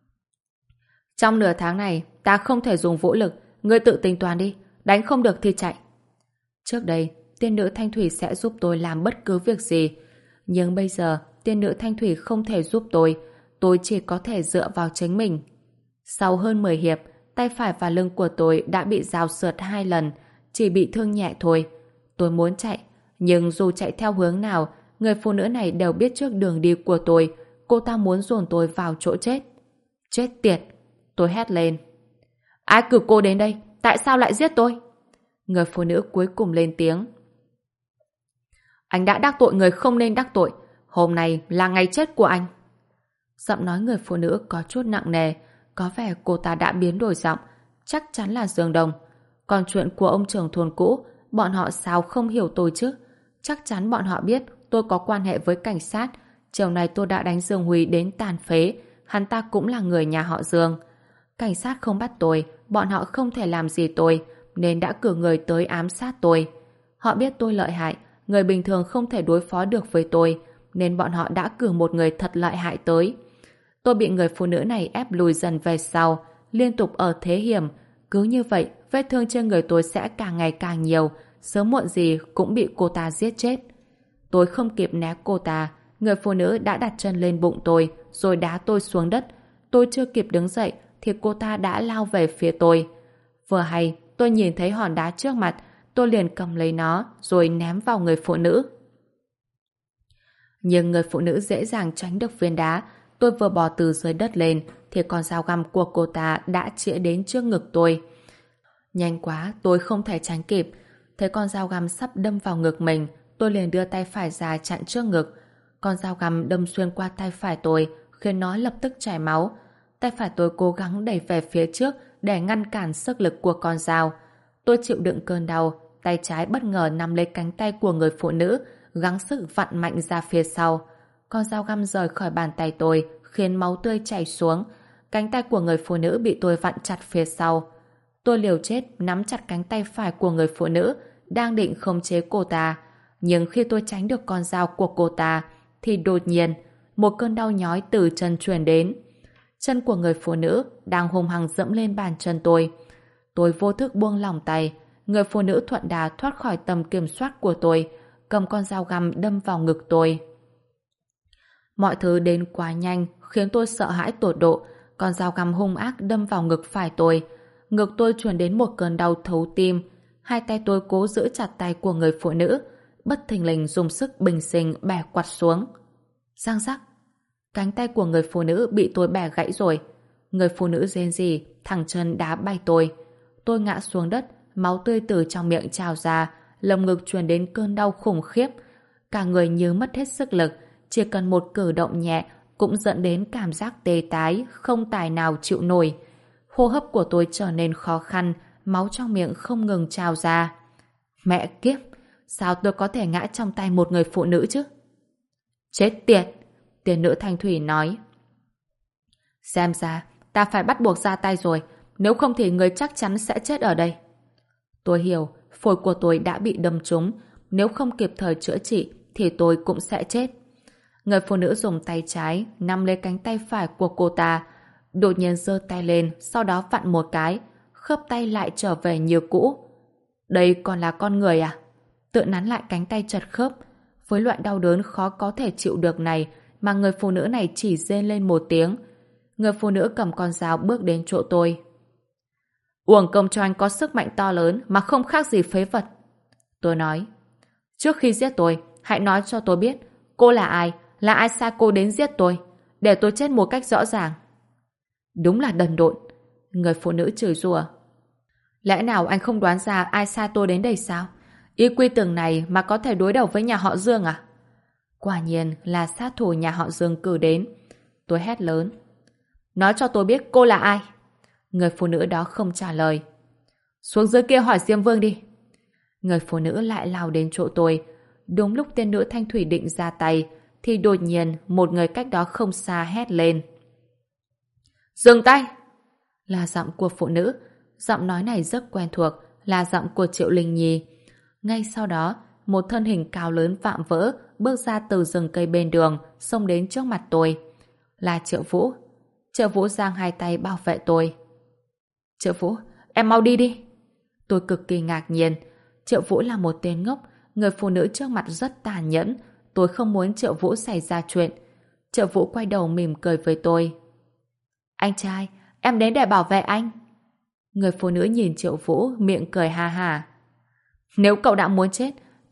Trong nửa tháng này, ta không thể dùng vũ lực. Ngươi tự tính toán đi. Đánh không được thì chạy. Trước đây, tiên nữ Thanh Thủy sẽ giúp tôi làm bất cứ việc gì. Nhưng bây giờ, tiên nữ Thanh Thủy không thể giúp tôi. Tôi chỉ có thể dựa vào chính mình. Sau hơn 10 hiệp, tay phải và lưng của tôi đã bị dao sượt 2 lần, chỉ bị thương nhẹ thôi. Tôi muốn chạy, nhưng dù chạy theo hướng nào, người phụ nữ này đều biết trước đường đi của tôi. Cô ta muốn dồn tôi vào chỗ chết. Chết tiệt! Tôi hét lên. Ai cử cô đến đây? Tại sao lại giết tôi? Người phụ nữ cuối cùng lên tiếng. Anh đã đắc tội người không nên đắc tội. Hôm nay là ngày chết của anh. Giọng nói người phụ nữ có chút nặng nề. Có vẻ cô ta đã biến đổi giọng. Chắc chắn là Dương Đồng. Còn chuyện của ông trưởng thôn cũ, bọn họ sao không hiểu tôi chứ? Chắc chắn bọn họ biết tôi có quan hệ với cảnh sát. Chiều nay tôi đã đánh Dương Huy đến tàn phế. Hắn ta cũng là người nhà họ Dương. Cảnh sát không bắt tôi, bọn họ không thể làm gì tôi, nên đã cử người tới ám sát tôi. Họ biết tôi lợi hại, người bình thường không thể đối phó được với tôi, nên bọn họ đã cử một người thật lợi hại tới. Tôi bị người phụ nữ này ép lùi dần về sau, liên tục ở thế hiểm. Cứ như vậy, vết thương trên người tôi sẽ càng ngày càng nhiều, sớm muộn gì cũng bị cô ta giết chết. Tôi không kịp né cô ta, người phụ nữ đã đặt chân lên bụng tôi, rồi đá tôi xuống đất. Tôi chưa kịp đứng dậy, thì cô ta đã lao về phía tôi. Vừa hay, tôi nhìn thấy hòn đá trước mặt, tôi liền cầm lấy nó, rồi ném vào người phụ nữ. Nhưng người phụ nữ dễ dàng tránh được viên đá. Tôi vừa bò từ dưới đất lên, thì con dao găm của cô ta đã chĩa đến trước ngực tôi. Nhanh quá, tôi không thể tránh kịp. Thấy con dao găm sắp đâm vào ngực mình, tôi liền đưa tay phải ra chặn trước ngực. Con dao găm đâm xuyên qua tay phải tôi, khiến nó lập tức chảy máu. Tay phải tôi cố gắng đẩy về phía trước để ngăn cản sức lực của con dao. Tôi chịu đựng cơn đau, tay trái bất ngờ nắm lấy cánh tay của người phụ nữ, gắng sức vặn mạnh ra phía sau. Con dao găm rời khỏi bàn tay tôi, khiến máu tươi chảy xuống. Cánh tay của người phụ nữ bị tôi vặn chặt phía sau. Tôi liều chết nắm chặt cánh tay phải của người phụ nữ, đang định khống chế cô ta. Nhưng khi tôi tránh được con dao của cô ta, thì đột nhiên, một cơn đau nhói từ chân truyền đến. Chân của người phụ nữ đang hung hăng dẫm lên bàn chân tôi. Tôi vô thức buông lỏng tay. Người phụ nữ thuận đà thoát khỏi tầm kiểm soát của tôi, cầm con dao găm đâm vào ngực tôi. Mọi thứ đến quá nhanh, khiến tôi sợ hãi tột độ. Con dao găm hung ác đâm vào ngực phải tôi. Ngực tôi truyền đến một cơn đau thấu tim. Hai tay tôi cố giữ chặt tay của người phụ nữ, bất thình lình dùng sức bình sinh bẻ quặt xuống. Răng rắc, cánh tay của người phụ nữ bị tôi bẻ gãy rồi. Người phụ nữ rên rỉ, thẳng chân đá bay tôi. Tôi ngã xuống đất, máu tươi từ trong miệng trào ra, lồng ngực truyền đến cơn đau khủng khiếp. Cả người như mất hết sức lực, chỉ cần một cử động nhẹ cũng dẫn đến cảm giác tê tái, không tài nào chịu nổi. Hô hấp của tôi trở nên khó khăn, máu trong miệng không ngừng trào ra. Mẹ kiếp, sao tôi có thể ngã trong tay một người phụ nữ chứ? Chết tiệt! Tiền nữ Thanh Thủy nói. Xem ra, ta phải bắt buộc ra tay rồi, nếu không thì người chắc chắn sẽ chết ở đây. Tôi hiểu, phổi của tôi đã bị đâm trúng, nếu không kịp thời chữa trị thì tôi cũng sẽ chết. Người phụ nữ dùng tay trái nắm lấy cánh tay phải của cô ta, đột nhiên giơ tay lên, sau đó vặn một cái, khớp tay lại trở về như cũ. Đây còn là con người à? Tự nắn lại cánh tay chật khớp. Với loại đau đớn khó có thể chịu được này mà người phụ nữ này chỉ rên lên một tiếng. Người phụ nữ cầm con dao bước đến chỗ tôi. Uổng công cho anh có sức mạnh to lớn mà không khác gì phế vật. Tôi nói. Trước khi giết tôi, hãy nói cho tôi biết cô là ai sai cô đến giết tôi, để tôi chết một cách rõ ràng. Đúng là đần độn. Người phụ nữ chửi rủa. Lẽ nào anh không đoán ra ai sai tôi đến đây sao? Ý quy tưởng này mà có thể đối đầu với nhà họ Dương à? Quả nhiên là sát thủ nhà họ Dương cử đến. Tôi hét lớn. Nói cho tôi biết cô là ai? Người phụ nữ đó không trả lời. Xuống dưới kia hỏi Diêm Vương đi. Người phụ nữ lại lao đến chỗ tôi. Đúng lúc tên nữ Thanh Thủy định ra tay, thì đột nhiên một người cách đó không xa hét lên. Dừng tay! Là giọng của phụ nữ. Giọng nói này rất quen thuộc, là giọng của Triệu Linh Nhi. Ngay sau đó, một thân hình cao lớn vạm vỡ bước ra từ rừng cây bên đường, xông đến trước mặt tôi. Là Triệu Vũ. Triệu Vũ giang hai tay bảo vệ tôi. Triệu Vũ, em mau đi đi. Tôi cực kỳ ngạc nhiên. Triệu Vũ là một tên ngốc, người phụ nữ trước mặt rất tàn nhẫn. Tôi không muốn Triệu Vũ xảy ra chuyện. Triệu Vũ quay đầu mỉm cười với tôi. Anh trai, em đến để bảo vệ anh. Người phụ nữ nhìn Triệu Vũ miệng cười ha ha. Nếu cậu đã muốn chết,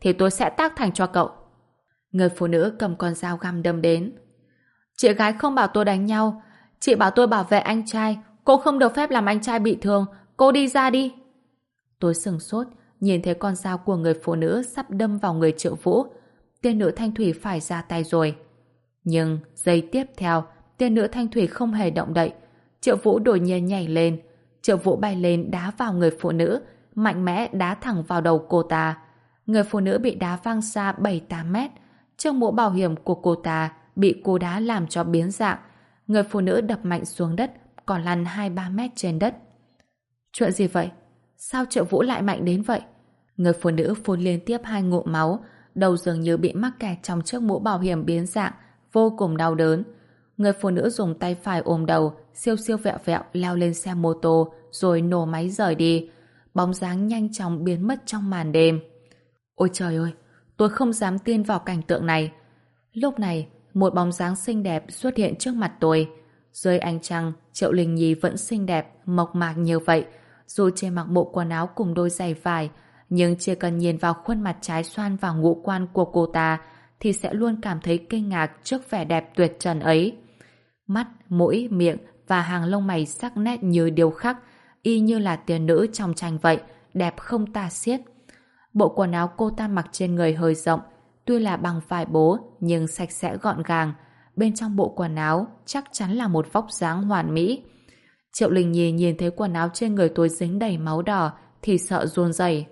thì tôi sẽ tác thành cho cậu. Người phụ nữ cầm con dao găm đâm đến. Chị gái không bảo tôi đánh nhau. Chị bảo tôi bảo vệ anh trai. Cô không được phép làm anh trai bị thương. Cô đi ra đi. Tôi sửng sốt, nhìn thấy con dao của người phụ nữ sắp đâm vào người Triệu Vũ. Tiên nữ Thanh Thủy phải ra tay rồi. Nhưng giây tiếp theo, tiên nữ Thanh Thủy không hề động đậy. Triệu Vũ đột nhiên nhảy lên. Triệu Vũ bay lên đá vào người phụ nữ, mạnh mẽ đá thẳng vào đầu cô ta. Người phụ nữ bị đá văng xa 7-8 mét. Chiếc mũ bảo hiểm của cô ta bị cú đá làm cho biến dạng. Người phụ nữ đập mạnh xuống đất, còn lăn 2-3 mét trên đất. Chuyện gì vậy? Sao Triệu Vũ lại mạnh đến vậy? Người phụ nữ phun liên tiếp 2 ngụm máu, đầu dường như bị mắc kẹt trong chiếc mũ bảo hiểm biến dạng, vô cùng đau đớn. Người phụ nữ dùng tay phải ôm đầu, siêu siêu vẹo vẹo leo lên xe mô tô, rồi nổ máy rời đi. Bóng dáng nhanh chóng biến mất trong màn đêm. Ôi trời ơi, tôi không dám tin vào cảnh tượng này. Lúc này, một bóng dáng xinh đẹp xuất hiện trước mặt tôi. Dưới ánh trăng, Triệu Linh Nhi vẫn xinh đẹp, mộc mạc như vậy. Dù chỉ mặc bộ quần áo cùng đôi giày vải, nhưng chỉ cần nhìn vào khuôn mặt trái xoan và ngũ quan của cô ta thì sẽ luôn cảm thấy kinh ngạc trước vẻ đẹp tuyệt trần ấy. Mắt, mũi, miệng và hàng lông mày sắc nét như điêu khắc, y như là tiên nữ trong tranh vậy, đẹp không tả xiết. Bộ quần áo cô ta mặc trên người hơi rộng, tuy là bằng vải bố nhưng sạch sẽ gọn gàng. Bên trong bộ quần áo chắc chắn là một vóc dáng hoàn mỹ. Triệu Linh Nhi nhìn thấy quần áo trên người tôi dính đầy máu đỏ thì sợ run rẩy.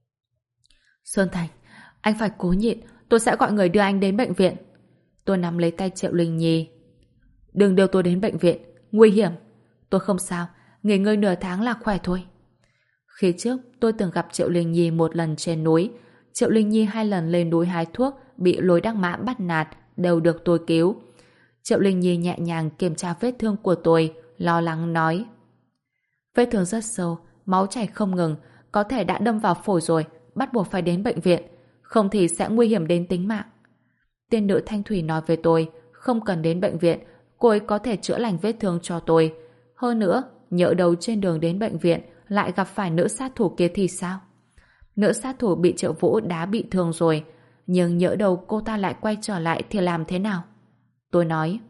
Sơn Thành, anh phải cố nhịn, tôi sẽ gọi người đưa anh đến bệnh viện. Tôi nắm lấy tay Triệu Linh Nhi. Đừng đưa tôi đến bệnh viện, nguy hiểm. Tôi không sao, nghỉ ngơi nửa tháng là khỏe thôi. Khi trước tôi từng gặp Triệu Linh Nhi một lần trên núi. Triệu Linh Nhi 2 lần lên núi hái thuốc bị Lôi Đắc Mã bắt nạt đều được tôi cứu. Triệu Linh Nhi nhẹ nhàng kiểm tra vết thương của tôi, lo lắng nói: vết thương rất sâu, máu chảy không ngừng, có thể đã đâm vào phổi rồi, bắt buộc phải đến bệnh viện, không thì sẽ nguy hiểm đến tính mạng. Tiên nữ Thanh Thủy nói với tôi không cần đến bệnh viện, cô ấy có thể chữa lành vết thương cho tôi. Hơn nữa, nhỡ đâu trên đường đến bệnh viện lại gặp phải nữ sát thủ kia thì sao? Nữ sát thủ bị Triệu Vũ đá bị thương rồi, nhưng nhỡ đâu cô ta lại quay trở lại thì làm thế nào? Tôi nói: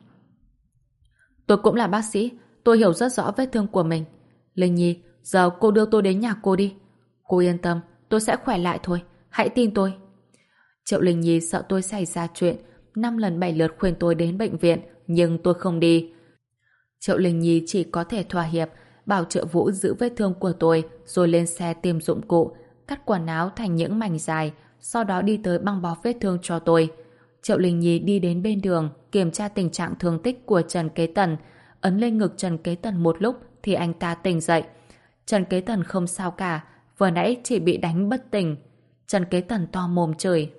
tôi cũng là bác sĩ, tôi hiểu rất rõ vết thương của mình. Linh Nhi, giờ cô đưa tôi đến nhà cô đi. Cô yên tâm, tôi sẽ khỏe lại thôi, hãy tin tôi. Triệu Linh Nhi sợ tôi xảy ra chuyện, 5 lần 7 lượt khuyên tôi đến bệnh viện, nhưng tôi không đi. Triệu Linh Nhi chỉ có thể thỏa hiệp, bảo Triệu Vũ giữ vết thương của tôi, rồi lên xe tìm dụng cụ, cắt quần áo thành những mảnh dài, sau đó đi tới băng bó vết thương cho tôi. Triệu Linh Nhi đi đến bên đường, kiểm tra tình trạng thương tích của Trần Kế Tần, ấn lên ngực Trần Kế Tần một lúc thì anh ta tỉnh dậy. Trần Kế Tần không sao cả, vừa nãy chỉ bị đánh bất tỉnh. Trần Kế Tần to mồm chửi: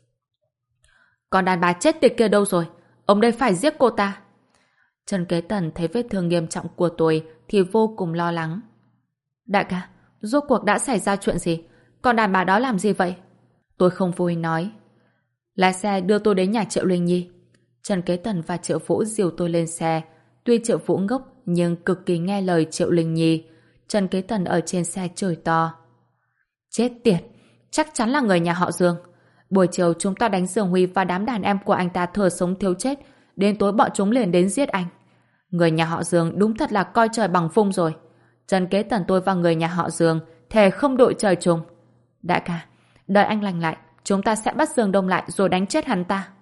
còn đàn bà chết tiệt kia đâu rồi? Ông đây phải giết cô ta. Trần Kế Tần thấy vết thương nghiêm trọng của tôi thì vô cùng lo lắng. Đại ca, rốt cuộc đã xảy ra chuyện gì? Còn đàn bà đó làm gì vậy? Tôi không vui nói: lái xe đưa tôi đến nhà Triệu Linh Nhi. Trần Kế Tần và Triệu Vũ dìu tôi lên xe. Tuy Triệu Vũ ngốc nhưng cực kỳ nghe lời Triệu Linh Nhi. Trần Kế Tần ở trên xe chửi to: chết tiệt, chắc chắn là người nhà họ Dương. Buổi chiều chúng ta đánh Dương Huy và đám đàn em của anh ta thừa sống thiếu chết, đến tối bọn chúng liền đến giết anh. Người nhà họ Dương đúng thật là coi trời bằng vung rồi. Trần Kế Tần tôi và người nhà họ Dương thề không đội trời chung. Đại ca, đợi anh lành lại, chúng ta sẽ bắt Dương Đông lại rồi đánh chết hắn ta.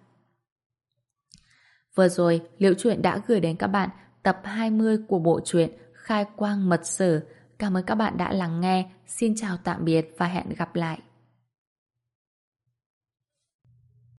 Vừa rồi, Liễu Chuyện đã gửi đến các bạn tập 20 của bộ truyện Khai Quang Mật Sử. Cảm ơn các bạn đã lắng nghe. Xin chào tạm biệt và hẹn gặp lại.